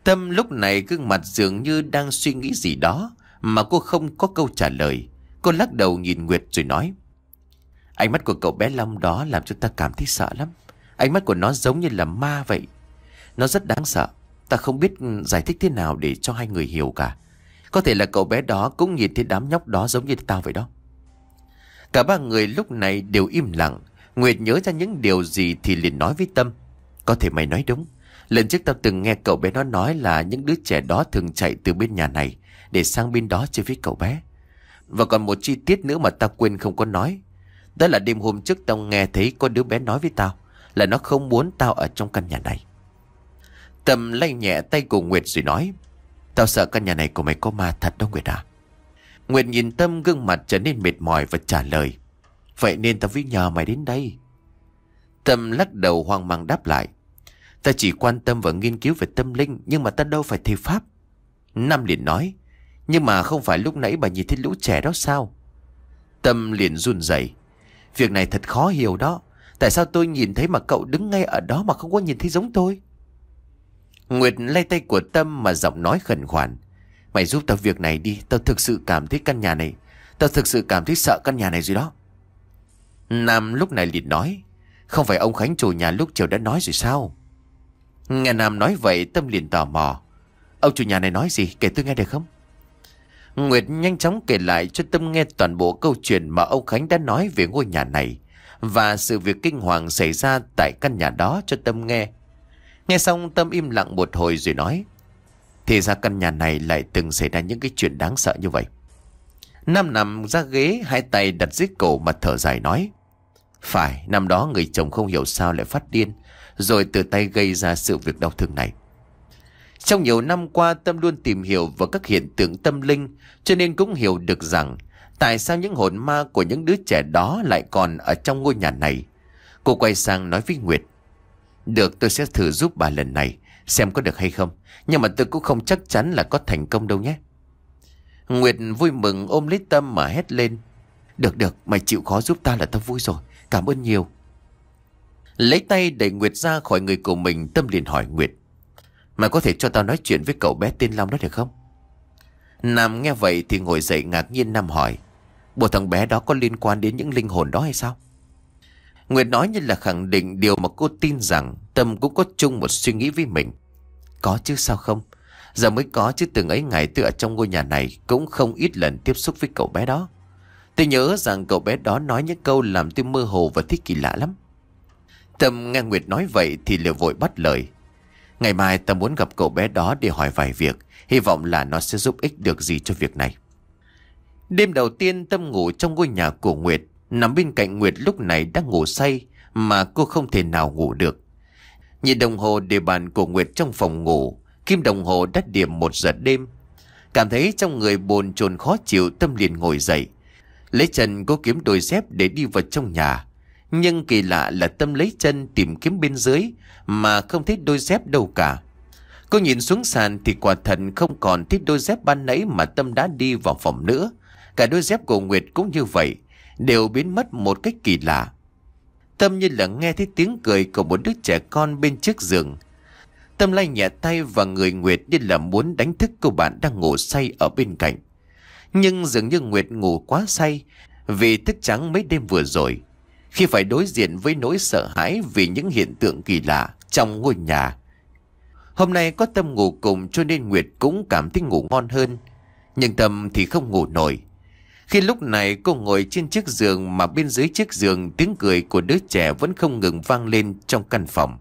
Tâm lúc này gương mặt dường như đang suy nghĩ gì đó mà cô không có câu trả lời. Cô lắc đầu nhìn Nguyệt rồi nói: Ánh mắt của cậu bé Long đó làm cho ta cảm thấy sợ lắm. Ánh mắt của nó giống như là ma vậy. Nó rất đáng sợ. Ta không biết giải thích thế nào để cho hai người hiểu cả. Có thể là cậu bé đó cũng nhìn thấy đám nhóc đó giống như tao vậy đó. Cả ba người lúc này đều im lặng. Nguyệt nhớ ra những điều gì thì liền nói với Tâm: Có thể mày nói đúng. Lần trước tao từng nghe cậu bé nó nói là những đứa trẻ đó thường chạy từ bên nhà này để sang bên đó chơi với cậu bé. Và còn một chi tiết nữa mà tao quên không có nói. Đó là đêm hôm trước tao nghe thấy có đứa bé nói với tao là nó không muốn tao ở trong căn nhà này. Tâm lay nhẹ tay của Nguyệt rồi nói: Tao sợ căn nhà này của mày có ma thật đó Nguyệt à. Nguyệt nhìn Tâm gương mặt trở nên mệt mỏi và trả lời: Vậy nên tao mới nhờ mày đến đây. Tâm lắc đầu hoang mang đáp lại: Ta chỉ quan tâm và nghiên cứu về tâm linh, nhưng mà ta đâu phải thầy pháp. Nam liền nói: Nhưng mà không phải lúc nãy bà nhìn thấy lũ trẻ đó sao? Tâm liền run rẩy: Việc này thật khó hiểu đó. Tại sao tôi nhìn thấy mà cậu đứng ngay ở đó mà không có nhìn thấy giống tôi? Nguyệt lay tay của Tâm mà giọng nói khẩn khoản: Mày giúp tao việc này đi. Tao thực sự cảm thấy căn nhà này Tao thực sự cảm thấy sợ căn nhà này rồi đó. Nam lúc này liền nói: Không phải ông Khánh chủ nhà lúc chiều đã nói rồi sao? Nghe Nam nói vậy, Tâm liền tò mò: Ông chủ nhà này nói gì, kể tôi nghe được không? Nguyệt nhanh chóng kể lại cho Tâm nghe toàn bộ câu chuyện mà ông Khánh đã nói về ngôi nhà này và sự việc kinh hoàng xảy ra tại căn nhà đó cho Tâm nghe. Nghe xong Tâm im lặng một hồi rồi nói: Thì ra căn nhà này lại từng xảy ra những cái chuyện đáng sợ như vậy. Nam nằm ra ghế, hai tay đặt dưới cổ mà thở dài nói: Phải, năm đó người chồng không hiểu sao lại phát điên, rồi tự tay gây ra sự việc đau thương này. Trong nhiều năm qua, Tâm luôn tìm hiểu về các hiện tượng tâm linh, cho nên cũng hiểu được rằng tại sao những hồn ma của những đứa trẻ đó lại còn ở trong ngôi nhà này. Cô quay sang nói với Nguyệt: Được, tôi sẽ thử giúp bà lần này, xem có được hay không. Nhưng mà tôi cũng không chắc chắn là có thành công đâu nhé. Nguyệt vui mừng ôm lấy Tâm mà hét lên: Được được, mày chịu khó giúp ta là tao vui rồi. Cảm ơn nhiều. Lấy tay đẩy Nguyệt ra khỏi người của mình, Tâm liền hỏi Nguyệt: Mày có thể cho tao nói chuyện với cậu bé tên Long đó được không? Nam nghe vậy thì ngồi dậy ngạc nhiên. Nam hỏi: Bộ thằng bé đó có liên quan đến những linh hồn đó hay sao? Nguyệt nói như là khẳng định điều mà cô tin rằng Tâm cũng có chung một suy nghĩ với mình. Có chứ sao không? Giờ mới có chứ từng ấy ngày tôi ở trong ngôi nhà này cũng không ít lần tiếp xúc với cậu bé đó. Tôi nhớ rằng cậu bé đó nói những câu làm tôi mơ hồ và thích kỳ lạ lắm. Tâm nghe Nguyệt nói vậy thì liền vội bắt lời: Ngày mai ta muốn gặp cậu bé đó để hỏi vài việc, hy vọng là nó sẽ giúp ích được gì cho việc này. Đêm đầu tiên Tâm ngủ trong ngôi nhà của Nguyệt. Nằm bên cạnh Nguyệt lúc này đang ngủ say mà cô không thể nào ngủ được. Nhìn đồng hồ để bàn của Nguyệt trong phòng ngủ, kim đồng hồ đã điểm một giờ đêm. Cảm thấy trong người bồn chồn khó chịu, Tâm liền ngồi dậy, lấy chân cố kiếm đôi dép để đi vào trong nhà. Nhưng kỳ lạ là Tâm lấy chân tìm kiếm bên dưới mà không thấy đôi dép đâu cả. Cô nhìn xuống sàn thì quả thật không còn thấy đôi dép ban nãy mà Tâm đã đi vào phòng nữa. Cả đôi dép của Nguyệt cũng như vậy, đều biến mất một cách kỳ lạ. Tâm như là nghe thấy tiếng cười của một đứa trẻ con bên trước giường. Tâm lay nhẹ tay vào người Nguyệt như là muốn đánh thức cô bạn đang ngủ say ở bên cạnh. Nhưng dường như Nguyệt ngủ quá say vì thức trắng mấy đêm vừa rồi, khi phải đối diện với nỗi sợ hãi vì những hiện tượng kỳ lạ trong ngôi nhà. Hôm nay có Tâm ngủ cùng cho nên Nguyệt cũng cảm thấy ngủ ngon hơn. Nhưng Tâm thì không ngủ nổi. Khi lúc này cô ngồi trên chiếc giường mà bên dưới chiếc giường tiếng cười của đứa trẻ vẫn không ngừng vang lên trong căn phòng.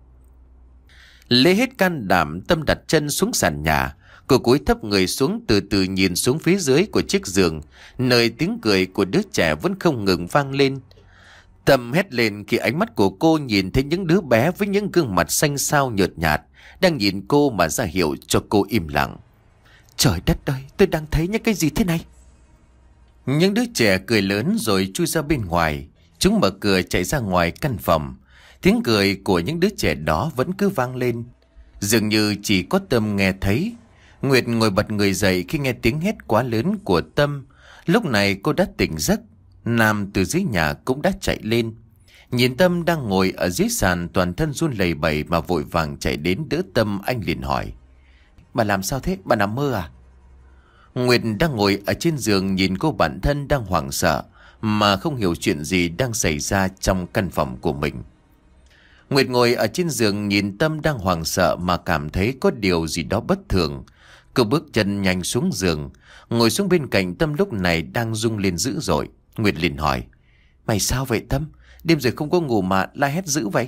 Lấy hết can đảm, Tâm đặt chân xuống sàn nhà. Cô cúi thấp người xuống, từ từ nhìn xuống phía dưới của chiếc giường, nơi tiếng cười của đứa trẻ vẫn không ngừng vang lên. Tâm hét lên khi ánh mắt của cô nhìn thấy những đứa bé với những gương mặt xanh xao nhợt nhạt đang nhìn cô mà ra hiệu cho cô im lặng. Trời đất ơi, tôi đang thấy những cái gì thế này? Những đứa trẻ cười lớn rồi chui ra bên ngoài. Chúng mở cửa chạy ra ngoài căn phòng. Tiếng cười của những đứa trẻ đó vẫn cứ vang lên, dường như chỉ có Tâm nghe thấy. Nguyệt ngồi bật người dậy khi nghe tiếng hét quá lớn của Tâm. Lúc này cô đã tỉnh giấc. Nam từ dưới nhà cũng đã chạy lên. Nhìn Tâm đang ngồi ở dưới sàn toàn thân run lẩy bẩy mà vội vàng chạy đến đỡ Tâm. Anh liền hỏi: Bà làm sao thế? Bà nằm mơ à? Nguyệt đang ngồi ở trên giường nhìn cô bạn thân đang hoảng sợ mà không hiểu chuyện gì đang xảy ra trong căn phòng của mình. Nguyệt ngồi ở trên giường nhìn Tâm đang hoảng sợ mà cảm thấy có điều gì đó bất thường. Cô bước chân nhanh xuống giường, ngồi xuống bên cạnh Tâm lúc này đang rung lên dữ dội. Nguyệt liền hỏi: Mày sao vậy Tâm? Đêm rồi không có ngủ mà la hét dữ vậy?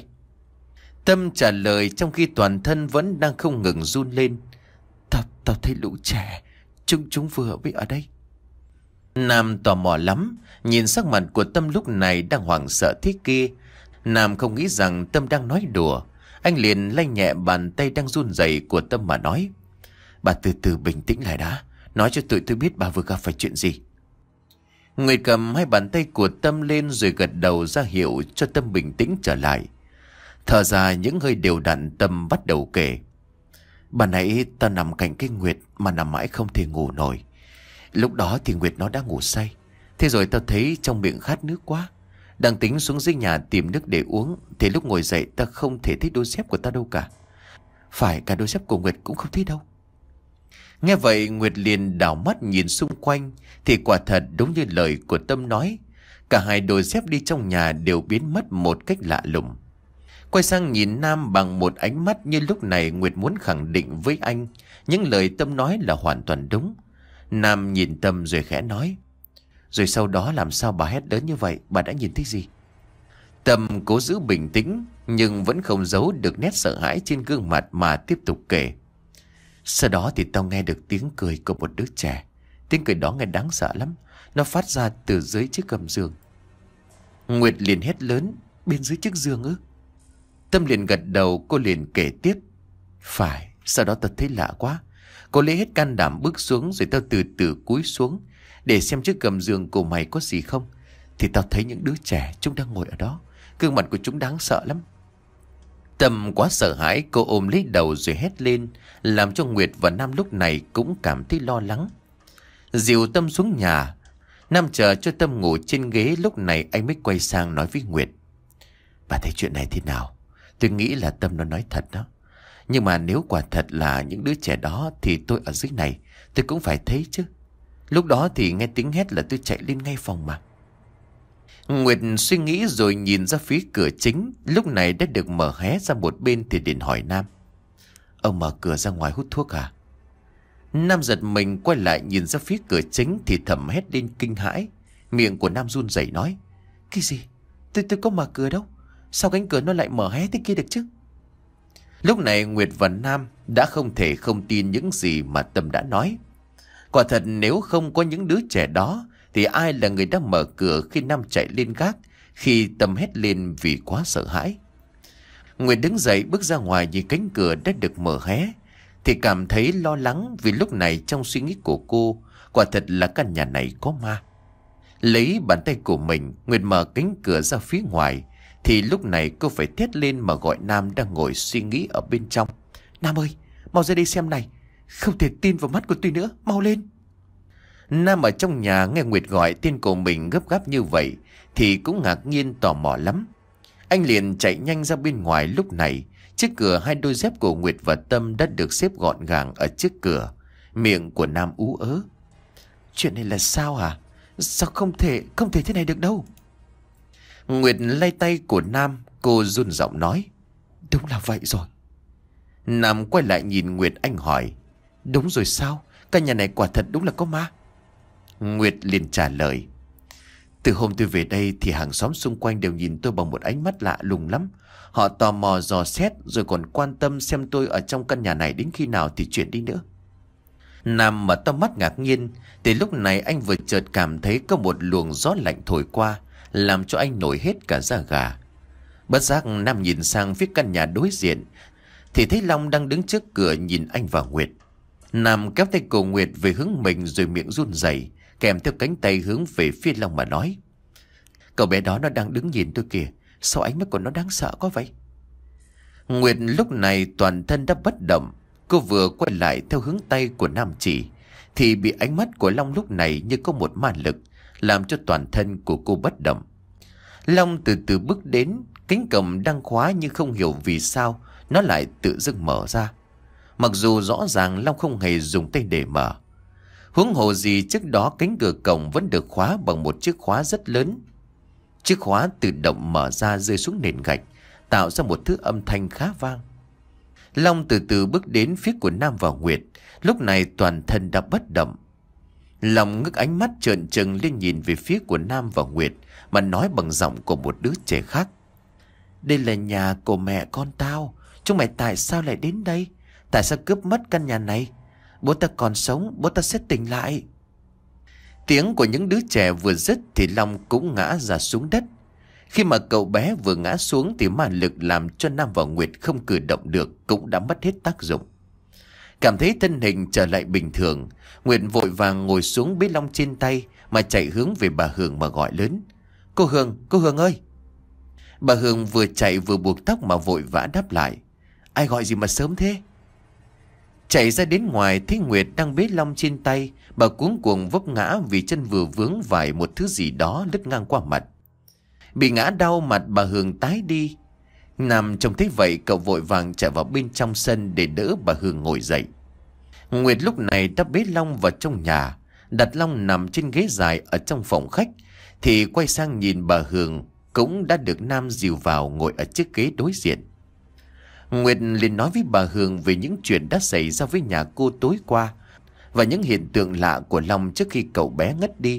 Tâm trả lời trong khi toàn thân vẫn đang không ngừng run lên: Tao, tao thấy lũ trẻ, chúng chúng vừa bị ở đây. Nam tò mò lắm, nhìn sắc mặt của Tâm lúc này đang hoảng sợ thế kia. Nam không nghĩ rằng Tâm đang nói đùa. Anh liền lay nhẹ bàn tay đang run rẩy của Tâm mà nói: Bà từ từ bình tĩnh lại đã, nói cho tụi tôi biết bà vừa gặp phải chuyện gì. Nguyệt cầm hai bàn tay của Tâm lên rồi gật đầu ra hiệu cho Tâm bình tĩnh trở lại. Thở ra những hơi đều đặn, Tâm bắt đầu kể: Bà nãy ta nằm cạnh cái Nguyệt mà nằm mãi không thể ngủ nổi. Lúc đó thì Nguyệt nó đã ngủ say. Thế rồi tao thấy trong miệng khát nước quá, đang tính xuống dưới nhà tìm nước để uống, thì lúc ngồi dậy ta không thể thấy đôi dép của ta đâu cả. Phải cả đôi dép của Nguyệt cũng không thấy đâu. Nghe vậy Nguyệt liền đảo mắt nhìn xung quanh, thì quả thật đúng như lời của Tâm nói. Cả hai đôi dép đi trong nhà đều biến mất một cách lạ lùng. Quay sang nhìn Nam bằng một ánh mắt như lúc này Nguyệt muốn khẳng định với anh những lời Tâm nói là hoàn toàn đúng. Nam nhìn Tâm rồi khẽ nói: Rồi sau đó làm sao bà hét lớn như vậy? Bà đã nhìn thấy gì? Tâm cố giữ bình tĩnh nhưng vẫn không giấu được nét sợ hãi trên gương mặt mà tiếp tục kể: Sau đó thì tao nghe được tiếng cười của một đứa trẻ. Tiếng cười đó nghe đáng sợ lắm. Nó phát ra từ dưới chiếc gầm giường. Nguyệt liền hét lớn: Bên dưới chiếc giường ư? Tâm liền gật đầu. Cô liền kể tiếp: Phải, sau đó tao thấy lạ quá. Cô lấy hết can đảm bước xuống, rồi tao từ từ cúi xuống để xem chiếc gầm giường của mày có gì không. Thì tao thấy những đứa trẻ, chúng đang ngồi ở đó. Gương mặt của chúng đáng sợ lắm. Tâm quá sợ hãi, cô ôm lấy đầu rồi hét lên, làm cho Nguyệt và Nam lúc này cũng cảm thấy lo lắng. Dìu Tâm xuống nhà, Nam chờ cho Tâm ngủ trên ghế. Lúc này anh mới quay sang nói với Nguyệt: Bà thấy chuyện này thế nào? Tôi nghĩ là Tâm nó nói thật đó. Nhưng mà nếu quả thật là những đứa trẻ đó thì tôi ở dưới này tôi cũng phải thấy chứ. Lúc đó thì nghe tiếng hét là tôi chạy lên ngay phòng mà. Nguyệt suy nghĩ rồi nhìn ra phía cửa chính, lúc này đã được mở hé ra một bên thì liền hỏi Nam: Ông mở cửa ra ngoài hút thuốc à? Nam giật mình quay lại nhìn ra phía cửa chính thì thầm hét lên kinh hãi. Miệng của Nam run rẩy nói: Cái gì? Tôi tôi có mở cửa đâu. Sao cánh cửa nó lại mở hé thế kia được chứ? Lúc này Nguyệt và Nam đã không thể không tin những gì mà Tâm đã nói. Quả thật nếu không có những đứa trẻ đó thì ai là người đã mở cửa khi Nam chạy lên gác khi Tâm hét lên vì quá sợ hãi. Nguyệt đứng dậy bước ra ngoài nhìn cánh cửa đã được mở hé thì cảm thấy lo lắng, vì lúc này trong suy nghĩ của cô quả thật là căn nhà này có ma. Lấy bàn tay của mình, Nguyệt mở cánh cửa ra phía ngoài thì lúc này cô phải thét lên mà gọi Nam đang ngồi suy nghĩ ở bên trong: Nam ơi, mau ra đây xem này. Không thể tin vào mắt của tôi nữa, mau lên. Nam ở trong nhà nghe Nguyệt gọi tên của mình gấp gáp như vậy thì cũng ngạc nhiên tò mò lắm. Anh liền chạy nhanh ra bên ngoài. Lúc này trước cửa hai đôi dép của Nguyệt và Tâm đã được xếp gọn gàng ở trước cửa. Miệng của Nam ú ớ: Chuyện này là sao hả? Sao không thể, không thể thế này được đâu. Nguyệt lay tay của Nam, cô run giọng nói: Đúng là vậy rồi. Nam quay lại nhìn Nguyệt, anh hỏi: Đúng rồi sao? Căn nhà này quả thật đúng là có ma. Nguyệt liền trả lời: Từ hôm tôi về đây thì hàng xóm xung quanh đều nhìn tôi bằng một ánh mắt lạ lùng lắm. Họ tò mò dò xét rồi còn quan tâm xem tôi ở trong căn nhà này đến khi nào thì chuyển đi nữa. Nam mở to mắt ngạc nhiên thì lúc này anh vừa chợt cảm thấy có một luồng gió lạnh thổi qua, làm cho anh nổi hết cả da gà. Bất giác Nam nhìn sang phía căn nhà đối diện thì thấy Long đang đứng trước cửa nhìn anh và Nguyệt. Nam kéo tay cô Nguyệt về hướng mình rồi miệng run rẩy, kèm theo cánh tay hướng về phía Long mà nói: Cậu bé đó nó đang đứng nhìn tôi kìa. Sao ánh mắt của nó đáng sợ quá vậy? Nguyệt lúc này toàn thân đã bất động. Cô vừa quay lại theo hướng tay của Nam chỉ thì bị ánh mắt của Long lúc này như có một ma lực làm cho toàn thân của cô bất động. Long từ từ bước đến, cánh cổng đang khóa nhưng không hiểu vì sao nó lại tự dưng mở ra. Mặc dù rõ ràng Long không hề dùng tay để mở. Huống hồ gì trước đó cánh cửa cổng vẫn được khóa bằng một chiếc khóa rất lớn. Chiếc khóa tự động mở ra rơi xuống nền gạch, tạo ra một thứ âm thanh khá vang. Long từ từ bước đến phía của Nam và Nguyệt, lúc này toàn thân đã bất động. Long ngước ánh mắt trợn trừng lên nhìn về phía của Nam và Nguyệt mà nói bằng giọng của một đứa trẻ khác. Đây là nhà của mẹ con tao, chúng mày tại sao lại đến đây? Tại sao cướp mất căn nhà này? Bố ta còn sống, bố ta sẽ tỉnh lại. Tiếng của những đứa trẻ vừa dứt thì Long cũng ngã ra xuống đất. Khi mà cậu bé vừa ngã xuống thì ma lực làm cho Nam và Nguyệt không cử động được cũng đã mất hết tác dụng. Cảm thấy thân hình trở lại bình thường, Nguyệt vội vàng ngồi xuống bế Long trên tay mà chạy hướng về bà Hường mà gọi lớn. Cô Hường, cô Hường ơi! Bà Hường vừa chạy vừa buộc tóc mà vội vã đáp lại. Ai gọi gì mà sớm thế? Chạy ra đến ngoài thấy Nguyệt đang bế Long trên tay, bà cuống cuồng vấp ngã vì chân vừa vướng phải một thứ gì đó lướt ngang qua mặt. Bị ngã đau mặt bà Hường tái đi. Nằm trông thấy vậy cậu vội vàng chạy vào bên trong sân để đỡ bà Hường ngồi dậy. Nguyệt lúc này đã bế Long vào trong nhà, đặt Long nằm trên ghế dài ở trong phòng khách, thì quay sang nhìn bà Hường cũng đã được Nam dìu vào ngồi ở chiếc ghế đối diện. Nguyệt liền nói với bà Hường về những chuyện đã xảy ra với nhà cô tối qua và những hiện tượng lạ của Long trước khi cậu bé ngất đi.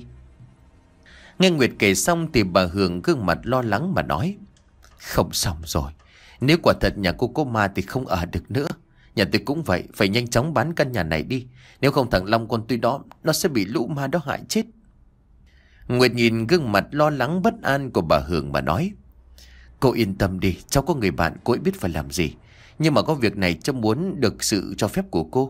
Nghe Nguyệt kể xong thì bà Hường gương mặt lo lắng mà nói. Không xong rồi, nếu quả thật nhà cô có ma thì không ở được nữa. Nhà tôi cũng vậy, phải nhanh chóng bán căn nhà này đi. Nếu không thằng Long con tôi đó, nó sẽ bị lũ ma đó hại chết. Nguyệt nhìn gương mặt lo lắng bất an của bà Hường mà nói. Cô yên tâm đi, cháu có người bạn, cô ấy biết phải làm gì. Nhưng mà có việc này cháu muốn được sự cho phép của cô.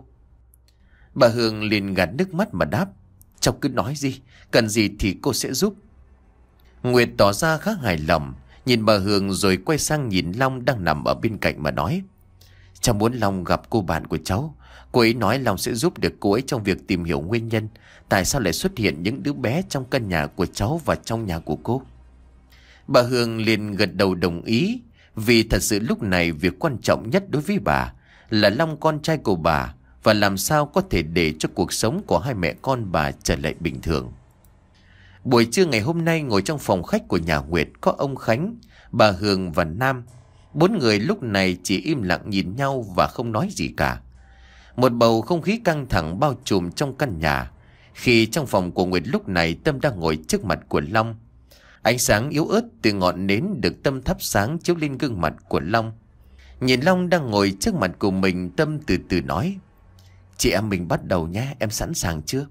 Bà Hường liền gạt nước mắt mà đáp. Cháu cứ nói gì, cần gì thì cô sẽ giúp. Nguyệt tỏ ra khá hài lòng, nhìn bà Hường rồi quay sang nhìn Long đang nằm ở bên cạnh mà nói. Cháu muốn Long gặp cô bạn của cháu. Cô ấy nói Long sẽ giúp được cô ấy trong việc tìm hiểu nguyên nhân tại sao lại xuất hiện những đứa bé trong căn nhà của cháu và trong nhà của cô. Bà Hương liền gật đầu đồng ý, vì thật sự lúc này việc quan trọng nhất đối với bà là Long con trai của bà và làm sao có thể để cho cuộc sống của hai mẹ con bà trở lại bình thường. Buổi trưa ngày hôm nay ngồi trong phòng khách của nhà Nguyệt có ông Khánh, bà Hương và Nam. Bốn người lúc này chỉ im lặng nhìn nhau và không nói gì cả. Một bầu không khí căng thẳng bao trùm trong căn nhà, khi trong phòng của Nguyệt lúc này Tâm đang ngồi trước mặt của Long. Ánh sáng yếu ớt từ ngọn nến được Tâm thắp sáng chiếu lên gương mặt của Long. Nhìn Long đang ngồi trước mặt của mình, Tâm từ từ nói. Chị em mình bắt đầu nhé, em sẵn sàng chưa?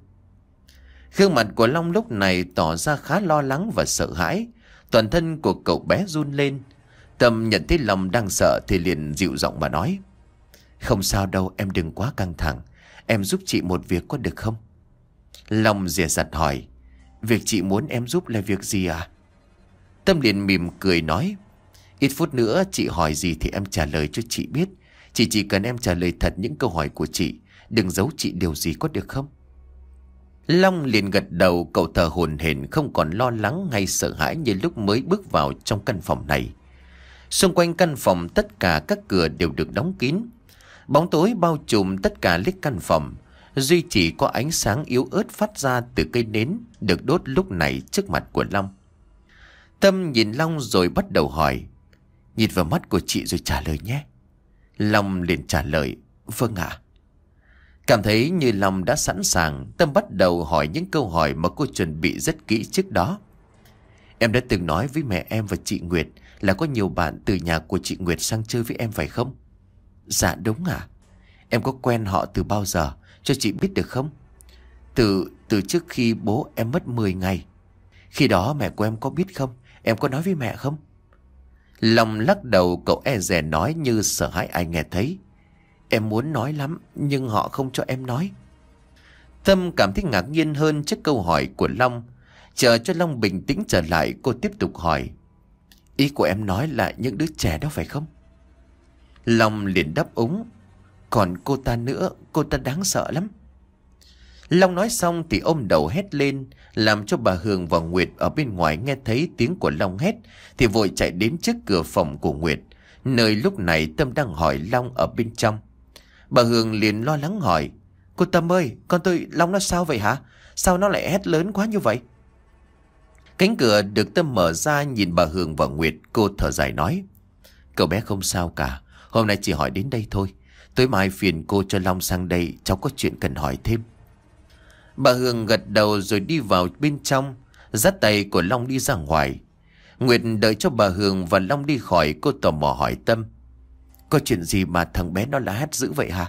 Gương mặt của Long lúc này tỏ ra khá lo lắng và sợ hãi. Toàn thân của cậu bé run lên. Tâm nhận thấy Long đang sợ thì liền dịu giọng mà nói. Không sao đâu, em đừng quá căng thẳng. Em giúp chị một việc có được không? Long dè dặt hỏi. Việc chị muốn em giúp là việc gì à? Tâm liền mỉm cười nói. Ít phút nữa chị hỏi gì thì em trả lời cho chị biết. Chị chỉ cần em trả lời thật những câu hỏi của chị, đừng giấu chị điều gì có được không? Long liền gật đầu, cậu thở hổn hển, không còn lo lắng hay sợ hãi như lúc mới bước vào trong căn phòng này. Xung quanh căn phòng tất cả các cửa đều được đóng kín. Bóng tối bao trùm tất cả lít căn phòng, duy chỉ có ánh sáng yếu ớt phát ra từ cây nến được đốt lúc này trước mặt của Long. Tâm nhìn Long rồi bắt đầu hỏi. Nhìn vào mắt của chị rồi trả lời nhé. Long liền trả lời. Vâng ạ. Cảm thấy như Long đã sẵn sàng, Tâm bắt đầu hỏi những câu hỏi mà cô chuẩn bị rất kỹ trước đó. Em đã từng nói với mẹ em và chị Nguyệt là có nhiều bạn từ nhà của chị Nguyệt sang chơi với em phải không? Dạ đúng ạ. Em có quen họ từ bao giờ, cho chị biết được không? Từ từ trước khi bố em mất mười ngày. Khi đó mẹ của em có biết không? Em có nói với mẹ không? Long lắc đầu, cậu e dè nói như sợ hãi ai nghe thấy. Em muốn nói lắm, nhưng họ không cho em nói. Tâm cảm thấy ngạc nhiên hơn trước câu hỏi của Long. Chờ cho Long bình tĩnh trở lại, cô tiếp tục hỏi. Ý của em nói là những đứa trẻ đó phải không? Long liền đáp úng. Còn cô ta nữa, cô ta đáng sợ lắm. Long nói xong thì ôm đầu hét lên, làm cho bà Hương và Nguyệt ở bên ngoài nghe thấy tiếng của Long hét thì vội chạy đến trước cửa phòng của Nguyệt, nơi lúc này Tâm đang hỏi Long ở bên trong. Bà Hương liền lo lắng hỏi: Cô Tâm ơi, con tôi Long nó sao vậy hả? Sao nó lại hét lớn quá như vậy? Cánh cửa được Tâm mở ra, nhìn bà Hương và Nguyệt, cô thở dài nói: Cậu bé không sao cả, hôm nay chỉ hỏi đến đây thôi. Tối mai phiền cô cho Long sang đây, cháu có chuyện cần hỏi thêm. Bà Hương gật đầu rồi đi vào bên trong, dắt tay của Long đi ra ngoài. Nguyệt đợi cho bà Hương và Long đi khỏi, cô tò mò hỏi Tâm: Có chuyện gì mà thằng bé nó la hét dữ vậy hả?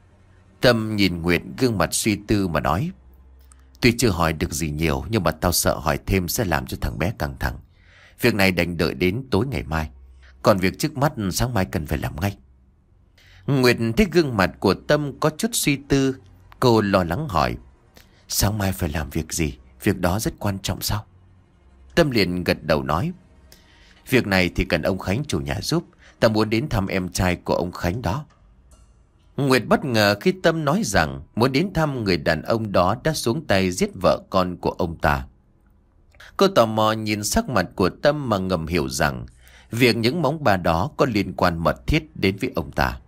Tâm nhìn Nguyệt gương mặt suy tư mà nói: Tuy chưa hỏi được gì nhiều, nhưng mà tao sợ hỏi thêm sẽ làm cho thằng bé căng thẳng. Việc này đành đợi đến tối ngày mai. Còn việc trước mắt sáng mai cần phải làm ngay. Nguyệt thấy gương mặt của Tâm có chút suy tư, cô lo lắng hỏi: Sáng mai phải làm việc gì? Việc đó rất quan trọng sao? Tâm liền gật đầu nói: Việc này thì cần ông Khánh chủ nhà giúp. Ta muốn đến thăm em trai của ông Khánh đó. Nguyệt bất ngờ khi Tâm nói rằng muốn đến thăm người đàn ông đó đã xuống tay giết vợ con của ông ta. Cô tò mò nhìn sắc mặt của Tâm mà ngầm hiểu rằng việc những móng ba đó có liên quan mật thiết đến với ông ta.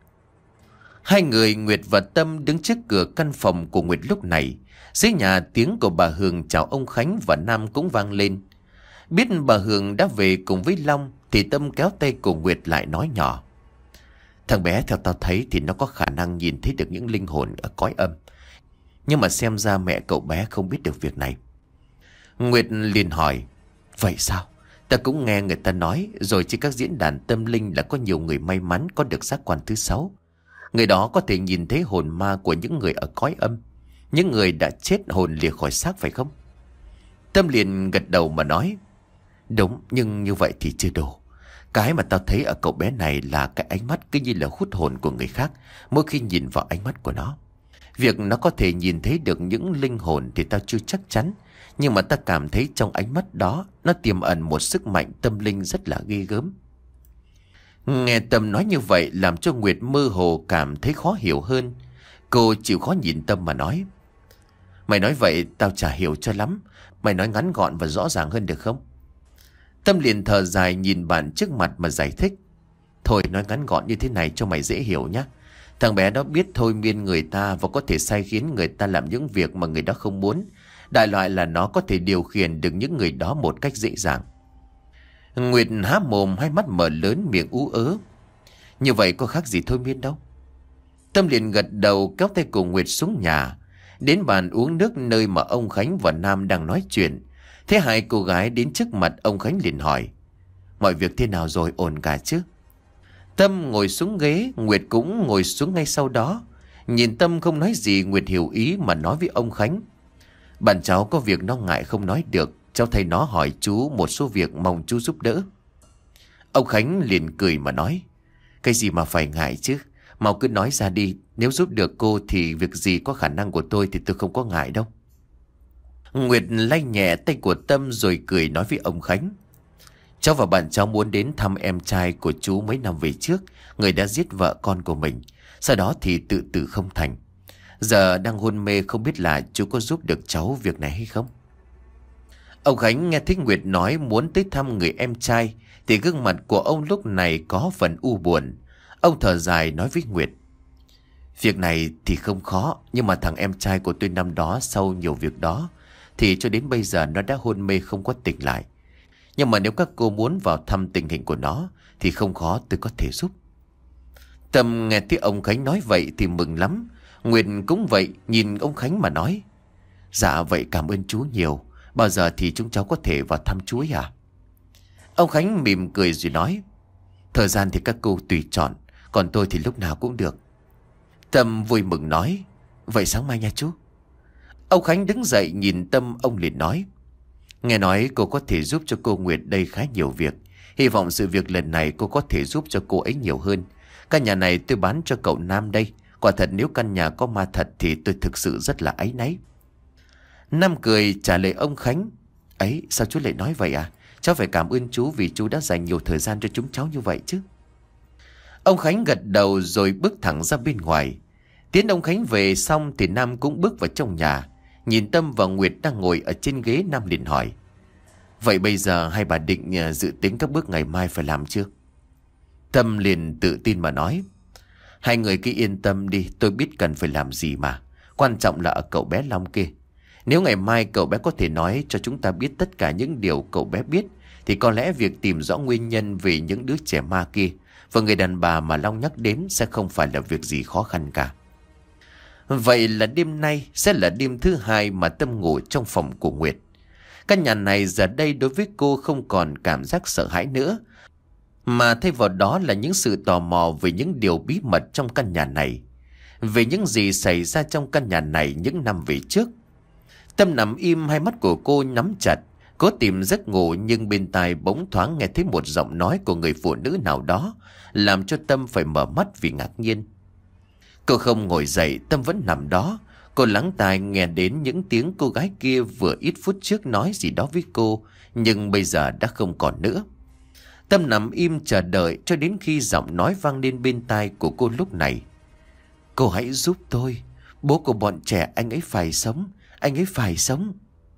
Hai người Nguyệt và Tâm đứng trước cửa căn phòng của Nguyệt lúc này. Dưới nhà tiếng của bà Hương chào ông Khánh và Nam cũng vang lên. Biết bà Hương đã về cùng với Long thì Tâm kéo tay của Nguyệt lại nói nhỏ: Thằng bé theo tao thấy thì nó có khả năng nhìn thấy được những linh hồn ở cõi âm. Nhưng mà xem ra mẹ cậu bé không biết được việc này. Nguyệt liền hỏi: Vậy sao? Ta cũng nghe người ta nói rồi trên các diễn đàn tâm linh là có nhiều người may mắn có được giác quan thứ sáu. Người đó có thể nhìn thấy hồn ma của những người ở cõi âm, những người đã chết hồn lìa khỏi xác phải không? Tâm liền gật đầu mà nói: Đúng, nhưng như vậy thì chưa đủ. Cái mà tao thấy ở cậu bé này là cái ánh mắt cứ như là hút hồn của người khác mỗi khi nhìn vào ánh mắt của nó. Việc nó có thể nhìn thấy được những linh hồn thì tao chưa chắc chắn, nhưng mà ta cảm thấy trong ánh mắt đó nó tiềm ẩn một sức mạnh tâm linh rất là ghê gớm. Nghe Tâm nói như vậy làm cho Nguyệt mơ hồ cảm thấy khó hiểu hơn. Cô chịu khó nhìn Tâm mà nói: Mày nói vậy tao chả hiểu cho lắm. Mày nói ngắn gọn và rõ ràng hơn được không? Tâm liền thở dài nhìn bạn trước mặt mà giải thích: Thôi nói ngắn gọn như thế này cho mày dễ hiểu nhé. Thằng bé đó biết thôi miên người ta và có thể sai khiến người ta làm những việc mà người đó không muốn. Đại loại là nó có thể điều khiển được những người đó một cách dễ dàng. Nguyệt há mồm, hai mắt mở lớn, miệng ú ớ: Như vậy có khác gì thôi miên đâu. Tâm liền gật đầu kéo tay của Nguyệt xuống nhà. Đến bàn uống nước nơi mà ông Khánh và Nam đang nói chuyện. Thế hai cô gái đến trước mặt ông Khánh liền hỏi: Mọi việc thế nào rồi, ổn cả chứ? Tâm ngồi xuống ghế, Nguyệt cũng ngồi xuống ngay sau đó. Nhìn Tâm không nói gì, Nguyệt hiểu ý mà nói với ông Khánh: Bạn cháu có việc nó ngại không nói được. Cháu thấy nó hỏi chú một số việc, mong chú giúp đỡ. Ông Khánh liền cười mà nói: Cái gì mà phải ngại chứ? Mau cứ nói ra đi. Nếu giúp được cô thì việc gì có khả năng của tôi thì tôi không có ngại đâu. Nguyệt lay nhẹ tay của Tâm rồi cười nói với ông Khánh: Cháu và bạn cháu muốn đến thăm em trai của chú mấy năm về trước, người đã giết vợ con của mình. Sau đó thì tự tử không thành. Giờ đang hôn mê, không biết là chú có giúp được cháu việc này hay không? Ông Khánh nghe thấy Nguyệt nói muốn tới thăm người em trai thì gương mặt của ông lúc này có phần u buồn. Ông thở dài nói với Nguyệt: Việc này thì không khó, nhưng mà thằng em trai của tôi năm đó sau nhiều việc đó thì cho đến bây giờ nó đã hôn mê không có tỉnh lại. Nhưng mà nếu các cô muốn vào thăm tình hình của nó thì không khó, tôi có thể giúp. Tâm nghe thấy ông Khánh nói vậy thì mừng lắm. Nguyệt cũng vậy, nhìn ông Khánh mà nói: Dạ vậy cảm ơn chú nhiều. Bao giờ thì chúng cháu có thể vào thăm chú ấy à? Ông Khánh mỉm cười rồi nói: Thời gian thì các cô tùy chọn, còn tôi thì lúc nào cũng được. Tâm vui mừng nói: Vậy sáng mai nha chú. Ông Khánh đứng dậy nhìn Tâm, ông liền nói: Nghe nói cô có thể giúp cho cô Nguyệt đây khá nhiều việc. Hy vọng sự việc lần này cô có thể giúp cho cô ấy nhiều hơn. Căn nhà này tôi bán cho cậu Nam đây. Quả thật nếu căn nhà có ma thật thì tôi thực sự rất là áy náy. Nam cười trả lời ông Khánh: Ấy, sao chú lại nói vậy à? Cháu phải cảm ơn chú vì chú đã dành nhiều thời gian cho chúng cháu như vậy chứ. Ông Khánh gật đầu rồi bước thẳng ra bên ngoài. Tiến ông Khánh về xong thì Nam cũng bước vào trong nhà. Nhìn Tâm và Nguyệt đang ngồi ở trên ghế, Nam liền hỏi: Vậy bây giờ hai bà định dự tính các bước ngày mai phải làm chưa? Tâm liền tự tin mà nói: Hai người cứ yên tâm đi, tôi biết cần phải làm gì mà. Quan trọng là ở cậu bé Long kia. Nếu ngày mai cậu bé có thể nói cho chúng ta biết tất cả những điều cậu bé biết, thì có lẽ việc tìm rõ nguyên nhân về những đứa trẻ ma kia và người đàn bà mà Long nhắc đến sẽ không phải là việc gì khó khăn cả. Vậy là đêm nay sẽ là đêm thứ hai mà Tâm ngủ trong phòng của Nguyệt. Căn nhà này giờ đây đối với cô không còn cảm giác sợ hãi nữa, mà thay vào đó là những sự tò mò về những điều bí mật trong căn nhà này, về những gì xảy ra trong căn nhà này những năm về trước. Tâm nằm im, hai mắt của cô nhắm chặt, cố tìm giấc ngủ, nhưng bên tai bỗng thoáng nghe thấy một giọng nói của người phụ nữ nào đó, làm cho Tâm phải mở mắt vì ngạc nhiên. Cô không ngồi dậy, Tâm vẫn nằm đó. Cô lắng tai nghe đến những tiếng cô gái kia vừa ít phút trước nói gì đó với cô, nhưng bây giờ đã không còn nữa. Tâm nằm im chờ đợi cho đến khi giọng nói vang lên bên tai của cô lúc này. Cô hãy giúp tôi, bố của bọn trẻ anh ấy phải sống, anh ấy phải sống.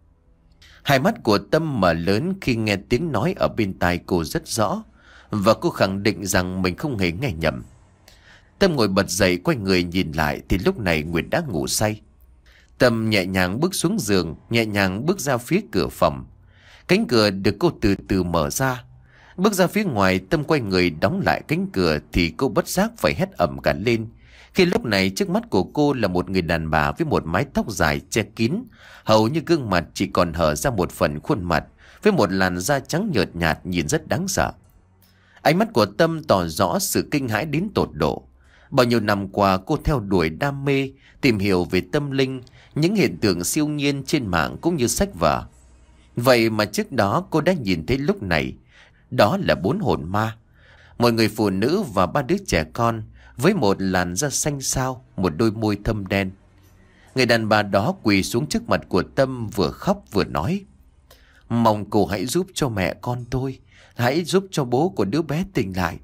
Hai mắt của Tâm mở lớn khi nghe tiếng nói ở bên tai cô rất rõ, và cô khẳng định rằng mình không hề nghe nhầm. Tâm ngồi bật dậy, quay người nhìn lại thì lúc này Nguyệt đã ngủ say. Tâm nhẹ nhàng bước xuống giường, nhẹ nhàng bước ra phía cửa phòng. Cánh cửa được cô từ từ mở ra. Bước ra phía ngoài, Tâm quay người đóng lại cánh cửa thì cô bất giác phải hét ầm cả lên, khi lúc này trước mắt của cô là một người đàn bà với một mái tóc dài che kín, hầu như gương mặt chỉ còn hở ra một phần khuôn mặt, với một làn da trắng nhợt nhạt nhìn rất đáng sợ. Ánh mắt của Tâm tỏ rõ sự kinh hãi đến tột độ. Bao nhiêu năm qua cô theo đuổi đam mê, tìm hiểu về tâm linh, những hiện tượng siêu nhiên trên mạng cũng như sách vở. Vậy mà trước đó cô đã nhìn thấy lúc này, đó là bốn hồn ma, một người phụ nữ và ba đứa trẻ con với một làn da xanh xao, một đôi môi thâm đen. Người đàn bà đó quỳ xuống trước mặt của Tâm, vừa khóc vừa nói: Mong cô hãy giúp cho mẹ con tôi, hãy giúp cho bố của đứa bé tỉnh lại.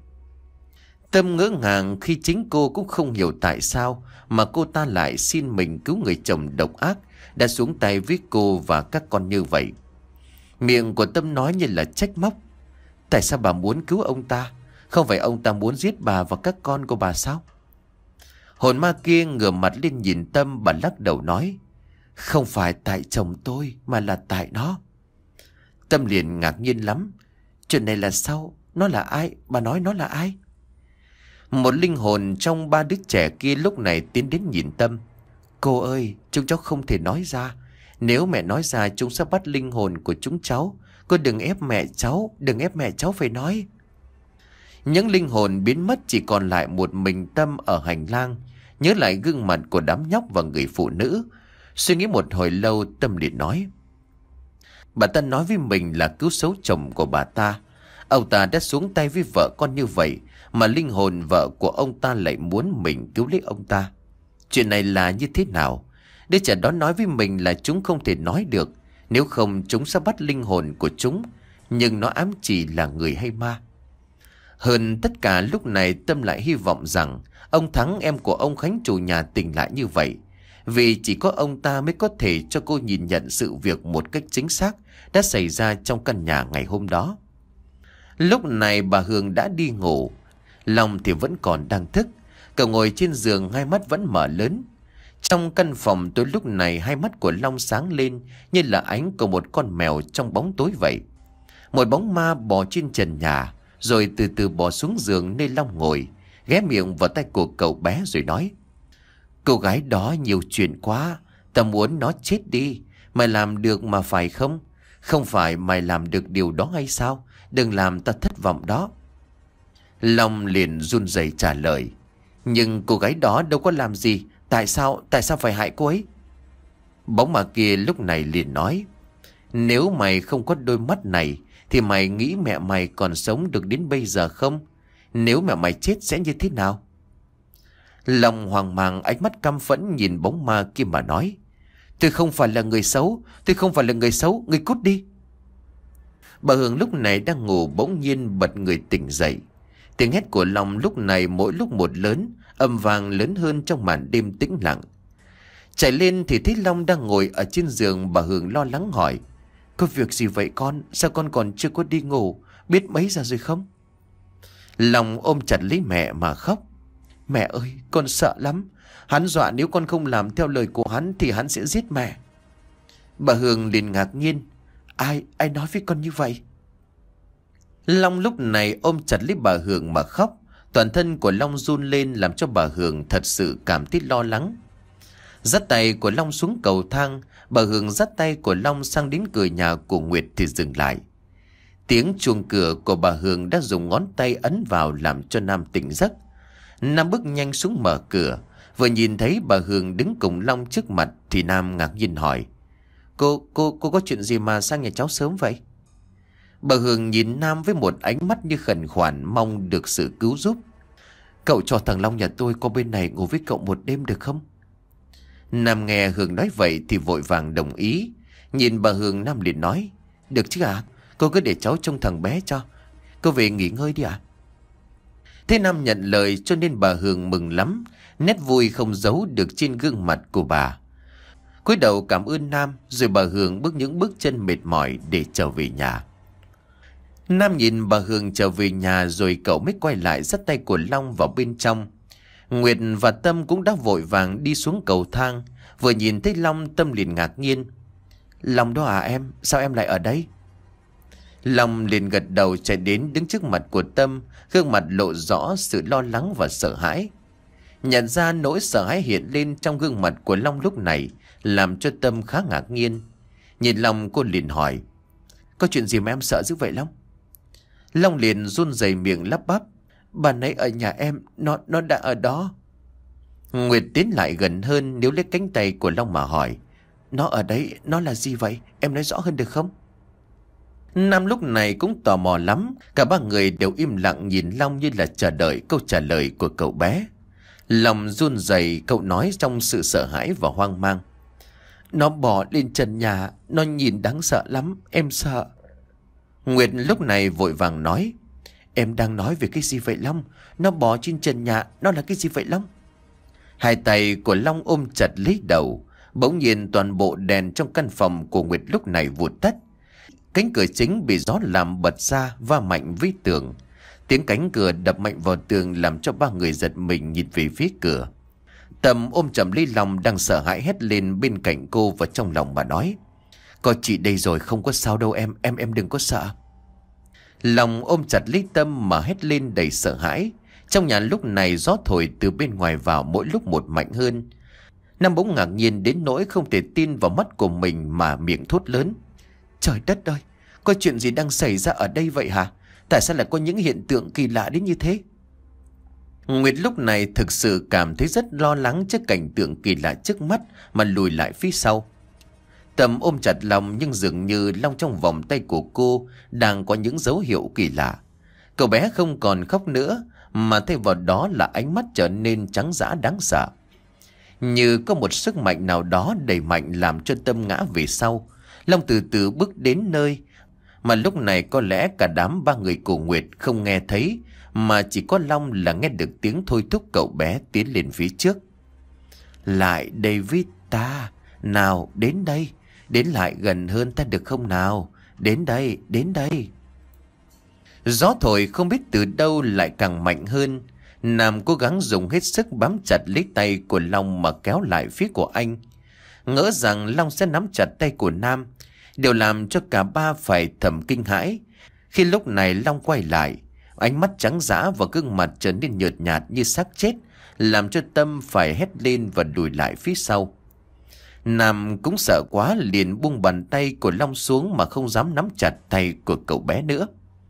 Tâm ngỡ ngàng khi chính cô cũng không hiểu tại sao mà cô ta lại xin mình cứu người chồng độc ác đã xuống tay với cô và các con như vậy. Miệng của Tâm nói như là trách móc: Tại sao bà muốn cứu ông ta? Không phải ông ta muốn giết bà và các con của bà sao? Hồn ma kia ngửa mặt lên nhìn Tâm, bà lắc đầu nói: Không phải tại chồng tôi mà là tại nó. Tâm liền ngạc nhiên lắm: Chuyện này là sao? Nó là ai? Bà nói nó là ai? Một linh hồn trong ba đứa trẻ kia lúc này tiến đến nhìn Tâm: Cô ơi, chúng cháu không thể nói ra. Nếu mẹ nói ra chúng sẽ bắt linh hồn của chúng cháu. Cô đừng ép mẹ cháu, đừng ép mẹ cháu phải nói. Những linh hồn biến mất, chỉ còn lại một mình Tâm ở hành lang, nhớ lại gương mặt của đám nhóc và người phụ nữ. Suy nghĩ một hồi lâu, Tâm liền nói: Bà ta nói với mình là cứu sống chồng của bà ta. Ông ta đã xuống tay với vợ con như vậy, mà linh hồn vợ của ông ta lại muốn mình cứu lấy ông ta. Chuyện này là như thế nào? Đứa trẻ đó nói với mình là chúng không thể nói được, nếu không chúng sẽ bắt linh hồn của chúng. Nhưng nó ám chỉ là người hay ma? Hơn tất cả lúc này, Tâm lại hy vọng rằng ông Thắng, em của ông Khánh chủ nhà, tỉnh lại như vậy. Vì chỉ có ông ta mới có thể cho cô nhìn nhận sự việc một cách chính xác đã xảy ra trong căn nhà ngày hôm đó. Lúc này bà Hương đã đi ngủ, Long thì vẫn còn đang thức. Cậu ngồi trên giường, hai mắt vẫn mở lớn. Trong căn phòng tối lúc này, hai mắt của Long sáng lên như là ánh của một con mèo trong bóng tối vậy. Một bóng ma bò trên trần nhà, rồi từ từ bò xuống giường nơi Long ngồi, ghé miệng vào tay của cậu bé rồi nói: Cô gái đó nhiều chuyện quá, ta muốn nó chết đi. Mày làm được mà phải không? Không phải mày làm được điều đó hay sao? Đừng làm ta thất vọng đó. Long liền run rẩy trả lời: Nhưng cô gái đó đâu có làm gì. Tại sao, tại sao phải hại cô ấy? Bóng ma kia lúc này liền nói: Nếu mày không có đôi mắt này thì mày nghĩ mẹ mày còn sống được đến bây giờ không? Nếu mẹ mày chết sẽ như thế nào? Long hoang mang, ánh mắt căm phẫn nhìn bóng ma kia mà nói: Tôi không phải là người xấu, tôi không phải là người xấu, ngươi cút đi. Bà Hương lúc này đang ngủ bỗng nhiên bật người tỉnh dậy. Tiếng hét của Long lúc này mỗi lúc một lớn, âm vang lớn hơn trong màn đêm tĩnh lặng. Chạy lên thì thấy Long đang ngồi ở trên giường. Bà Hương lo lắng hỏi: Có việc gì vậy con? Sao con còn chưa có đi ngủ? Biết mấy giờ rồi không? Long ôm chặt lấy mẹ mà khóc: Mẹ ơi, con sợ lắm. Hắn dọa nếu con không làm theo lời của hắn thì hắn sẽ giết mẹ. Bà Hường liền ngạc nhiên. Ai, ai nói với con như vậy? Long lúc này ôm chặt lấy bà Hường mà khóc. Toàn thân của Long run lên làm cho bà Hường thật sự cảm thấy lo lắng. Dắt tay của Long xuống cầu thang, bà Hường dắt tay của Long sang đến cửa nhà của Nguyệt thì dừng lại. Tiếng chuông cửa của bà Hường đã dùng ngón tay ấn vào làm cho Nam tỉnh giấc. Nam bước nhanh xuống mở cửa. Vừa nhìn thấy bà Hường đứng cùng Long trước mặt thì Nam ngạc nhiên hỏi. Cô, cô, cô có chuyện gì mà sang nhà cháu sớm vậy? Bà Hường nhìn Nam với một ánh mắt như khẩn khoản mong được sự cứu giúp. Cậu cho thằng Long nhà tôi qua bên này ngủ với cậu một đêm được không? Nam nghe Hường nói vậy thì vội vàng đồng ý. Nhìn bà Hường, Nam liền nói. Được chứ ạ, à? Cô cứ để cháu trông thằng bé cho. Cô về nghỉ ngơi đi ạ. À? Thế Nam nhận lời cho nên bà Hường mừng lắm. Nét vui không giấu được trên gương mặt của bà. Cúi đầu cảm ơn Nam, rồi bà Hường bước những bước chân mệt mỏi để trở về nhà. Nam nhìn bà Hường trở về nhà rồi cậu mới quay lại dắt tay của Long vào bên trong. Nguyệt và Tâm cũng đã vội vàng đi xuống cầu thang. Vừa nhìn thấy Long, Tâm liền ngạc nhiên. Long đó à em, sao em lại ở đây? Long liền gật đầu chạy đến đứng trước mặt của Tâm, gương mặt lộ rõ sự lo lắng và sợ hãi. Nhận ra nỗi sợ hãi hiện lên trong gương mặt của Long lúc này làm cho Tâm khá ngạc nhiên. Nhìn Long, cô liền hỏi. Có chuyện gì mà em sợ dữ vậy Long? Long liền run rẩy miệng lắp bắp. Bà nãy ở nhà em, nó nó đã ở đó. Nguyệt tiến lại gần hơn níu lấy cánh tay của Long mà hỏi. Nó ở đấy, nó là gì vậy? Em nói rõ hơn được không? Nam lúc này cũng tò mò lắm. Cả ba người đều im lặng nhìn Long như là chờ đợi câu trả lời của cậu bé. Lòng run rẩy, cậu nói trong sự sợ hãi và hoang mang. Nó bò lên trần nhà, nó nhìn đáng sợ lắm, em sợ. Nguyệt lúc này vội vàng nói. Em đang nói về cái gì vậy Long? Nó bò trên trần nhà, nó là cái gì vậy Long? Hai tay của Long ôm chặt lấy đầu. Bỗng nhiên toàn bộ đèn trong căn phòng của Nguyệt lúc này vụt tắt. Cánh cửa chính bị gió làm bật ra, va mạnh với tường. Tiếng cánh cửa đập mạnh vào tường làm cho ba người giật mình nhìn về phía cửa. Tâm ôm chầm lấy Long đang sợ hãi hét lên bên cạnh cô và trong lòng bà nói. Có chị đây rồi, không có sao đâu em, em em đừng có sợ. Long ôm chặt lấy Tâm mà hét lên đầy sợ hãi. Trong nhà lúc này gió thổi từ bên ngoài vào mỗi lúc một mạnh hơn. Nam bỗng ngạc nhiên đến nỗi không thể tin vào mắt của mình mà miệng thốt lớn. Trời đất ơi, có chuyện gì đang xảy ra ở đây vậy hả? Tại sao lại có những hiện tượng kỳ lạ đến như thế? Nguyệt lúc này thực sự cảm thấy rất lo lắng trước cảnh tượng kỳ lạ trước mắt mà lùi lại phía sau. Tâm ôm chặt Long nhưng dường như Long trong vòng tay của cô đang có những dấu hiệu kỳ lạ. Cậu bé không còn khóc nữa mà thay vào đó là ánh mắt trở nên trắng dã đáng sợ. Như có một sức mạnh nào đó đẩy mạnh làm cho Tâm ngã về sau. Long từ từ bước đến nơi mà lúc này có lẽ cả đám ba người của Nguyệt không nghe thấy, mà chỉ có Long là nghe được tiếng thôi thúc cậu bé tiến lên phía trước. Lại đây với ta, nào đến đây, đến lại gần hơn ta được không nào, đến đây, đến đây. Gió thổi không biết từ đâu lại càng mạnh hơn. Nam cố gắng dùng hết sức bám chặt lấy tay của Long mà kéo lại phía của anh. Ngỡ rằng Long sẽ nắm chặt tay của Nam. Điều làm cho cả ba phải thầm kinh hãi. Khi lúc này Long quay lại, ánh mắt trắng dã và gương mặt trở nên nhợt nhạt như xác chết, làm cho Tâm phải hét lên và lùi lại phía sau. Nam cũng sợ quá liền buông bàn tay của Long xuống mà không dám nắm chặt tay của cậu bé nữa.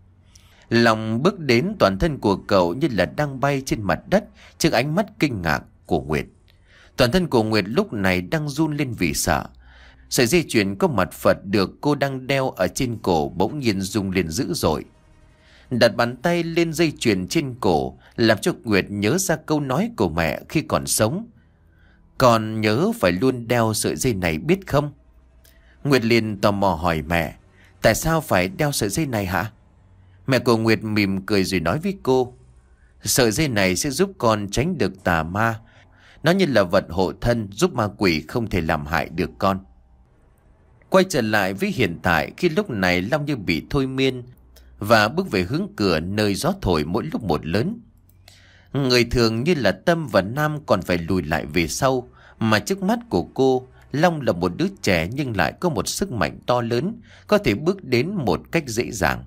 Long bước đến, toàn thân của cậu như là đang bay trên mặt đất trước ánh mắt kinh ngạc của Nguyệt. Toàn thân của Nguyệt lúc này đang run lên vì sợ. Sợi dây chuyền có mặt Phật được cô đang đeo ở trên cổ bỗng nhiên rung lên dữ dội. Đặt bàn tay lên dây chuyền trên cổ làm cho Nguyệt nhớ ra câu nói của mẹ khi còn sống. Con nhớ phải luôn đeo sợi dây này biết không? Nguyệt liền tò mò hỏi mẹ, tại sao phải đeo sợi dây này hả? Mẹ của Nguyệt mỉm cười rồi nói với cô, sợi dây này sẽ giúp con tránh được tà ma. Nó như là vật hộ thân giúp ma quỷ không thể làm hại được con. Quay trở lại với hiện tại, khi lúc này Long như bị thôi miên và bước về hướng cửa nơi gió thổi mỗi lúc một lớn. Người thường như là Tâm và Nam còn phải lùi lại về sau, mà trước mắt của cô, Long là một đứa trẻ nhưng lại có một sức mạnh to lớn, có thể bước đến một cách dễ dàng.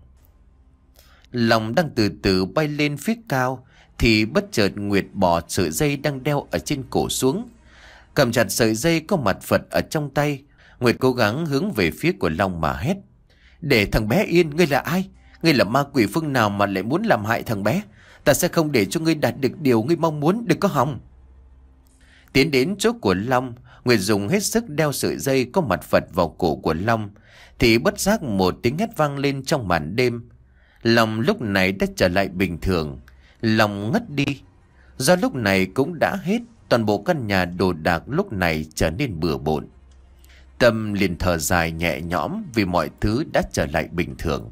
Long đang từ từ bay lên phía cao thì bất chợt Nguyệt bỏ sợi dây đang đeo ở trên cổ xuống. Cầm chặt sợi dây có mặt Phật ở trong tay, Nguyệt cố gắng hướng về phía của Long mà hét: "Để thằng bé yên, ngươi là ai? Ngươi là ma quỷ phương nào mà lại muốn làm hại thằng bé? Ta sẽ không để cho ngươi đạt được điều ngươi mong muốn, đừng có hòng." Tiến đến chỗ của Long, Nguyệt dùng hết sức đeo sợi dây có mặt Phật vào cổ của Long, thì bất giác một tiếng hét vang lên trong màn đêm. Long lúc này đã trở lại bình thường. Long ngất đi. Do lúc này cũng đã hết, toàn bộ căn nhà đồ đạc lúc này trở nên bừa bộn. Tâm liền thở dài nhẹ nhõm vì mọi thứ đã trở lại bình thường.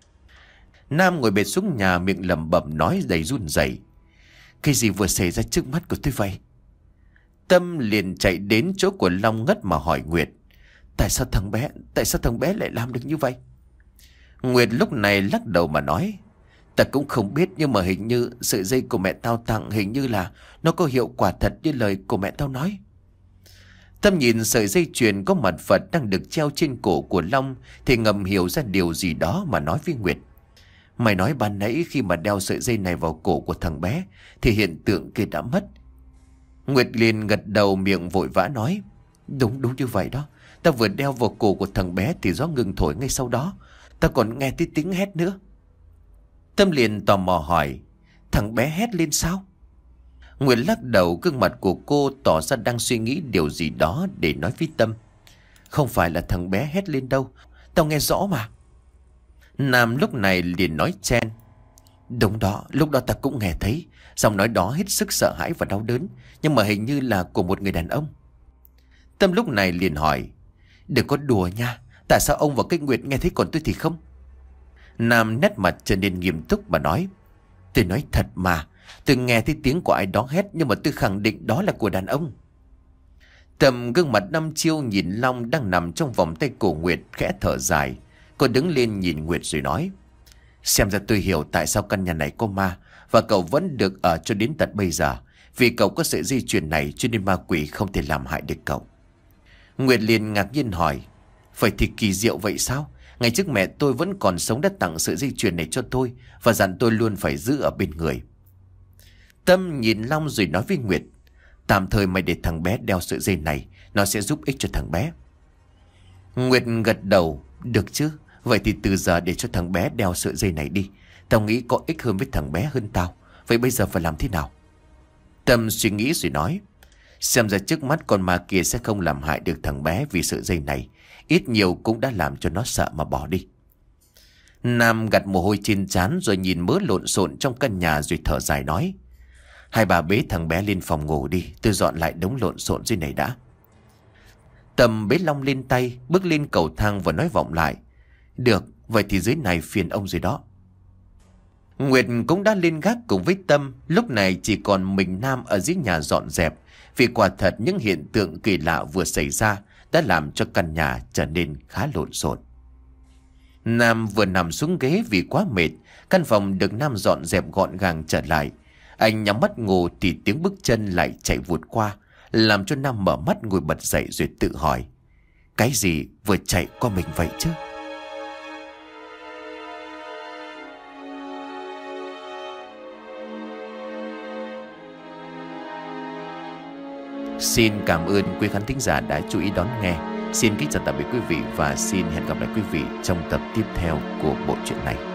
Nam ngồi bệt xuống nhà, miệng lẩm bẩm nói đầy run rẩy: "Cái gì vừa xảy ra trước mắt của tôi vậy?" Tâm liền chạy đến chỗ của Long ngất mà hỏi Nguyệt: Tại sao thằng bé, tại sao thằng bé lại làm được như vậy?" Nguyệt lúc này lắc đầu mà nói: "Ta cũng không biết, nhưng mà hình như sợi dây của mẹ tao tặng hình như là nó có hiệu quả thật như lời của mẹ tao nói." Tâm nhìn sợi dây chuyền có mặt Phật đang được treo trên cổ của Long thì ngầm hiểu ra điều gì đó mà nói với Nguyệt: "Mày nói ban nãy khi mà đeo sợi dây này vào cổ của thằng bé thì hiện tượng kia đã mất." Nguyệt liền gật đầu, miệng vội vã nói: Đúng đúng như vậy đó. Ta vừa đeo vào cổ của thằng bé thì gió ngừng thổi ngay sau đó. Ta còn nghe thấy tiếng hét nữa." Tâm liền tò mò hỏi: "Thằng bé hét lên sao?" Nguyệt lắc đầu, gương mặt của cô tỏ ra đang suy nghĩ điều gì đó để nói với Tâm: "Không phải là thằng bé hét lên đâu, tao nghe rõ mà." Nam lúc này liền nói chen: "Đúng đó, lúc đó ta cũng nghe thấy. Giọng nói đó hết sức sợ hãi và đau đớn, nhưng mà hình như là của một người đàn ông." Tâm lúc này liền hỏi: "Đừng có đùa nha, tại sao ông và cái Nguyệt nghe thấy còn tôi thì không?" Nam nét mặt trở nên nghiêm túc mà nói: "Tôi nói thật mà, tôi nghe thấy tiếng của ai đó hét, nhưng mà tôi khẳng định đó là của đàn ông." Tâm gương mặt đăm chiêu nhìn Long đang nằm trong vòng tay cổ Nguyệt, khẽ thở dài. Cô đứng lên nhìn Nguyệt rồi nói: "Xem ra tôi hiểu tại sao căn nhà này có ma, và cậu vẫn được ở cho đến tận bây giờ. Vì cậu có sợi dây chuyền này cho nên ma quỷ không thể làm hại được cậu." Nguyệt liền ngạc nhiên hỏi: "Vậy thì kỳ diệu vậy sao? Ngày trước mẹ tôi vẫn còn sống đã tặng sợi dây chuyền này cho tôi và dặn tôi luôn phải giữ ở bên người." Tâm nhìn Long rồi nói với Nguyệt: "Tạm thời mày để thằng bé đeo sợi dây này, nó sẽ giúp ích cho thằng bé." Nguyệt gật đầu: "Được chứ, vậy thì từ giờ để cho thằng bé đeo sợi dây này đi. Tao nghĩ có ích hơn với thằng bé hơn tao. Vậy bây giờ phải làm thế nào?" Tâm suy nghĩ rồi nói: "Xem ra trước mắt con ma kia sẽ không làm hại được thằng bé vì sợi dây này. Ít nhiều cũng đã làm cho nó sợ mà bỏ đi." Nam gạt mồ hôi trên trán rồi nhìn mớ lộn xộn trong căn nhà rồi thở dài nói: "Hai bà bế thằng bé lên phòng ngủ đi, tôi dọn lại đống lộn xộn dưới này đã." Tâm bế Long lên tay, bước lên cầu thang và nói vọng lại: "Được, vậy thì dưới này phiền ông rồi đó." Nguyệt cũng đã lên gác cùng với Tâm. Lúc này chỉ còn mình Nam ở dưới nhà dọn dẹp, vì quả thật những hiện tượng kỳ lạ vừa xảy ra đã làm cho căn nhà trở nên khá lộn xộn. Nam vừa nằm xuống ghế vì quá mệt. Căn phòng được Nam dọn dẹp gọn gàng trở lại. Anh nhắm mắt ngủ thì tiếng bước chân lại chạy vụt qua, làm cho Nam mở mắt ngồi bật dậy rồi tự hỏi: Cái gì vừa chạy qua mình vậy chứ? Xin cảm ơn quý khán thính giả đã chú ý đón nghe. Xin kính chào tạm biệt quý vị và xin hẹn gặp lại quý vị trong tập tiếp theo của bộ truyện này.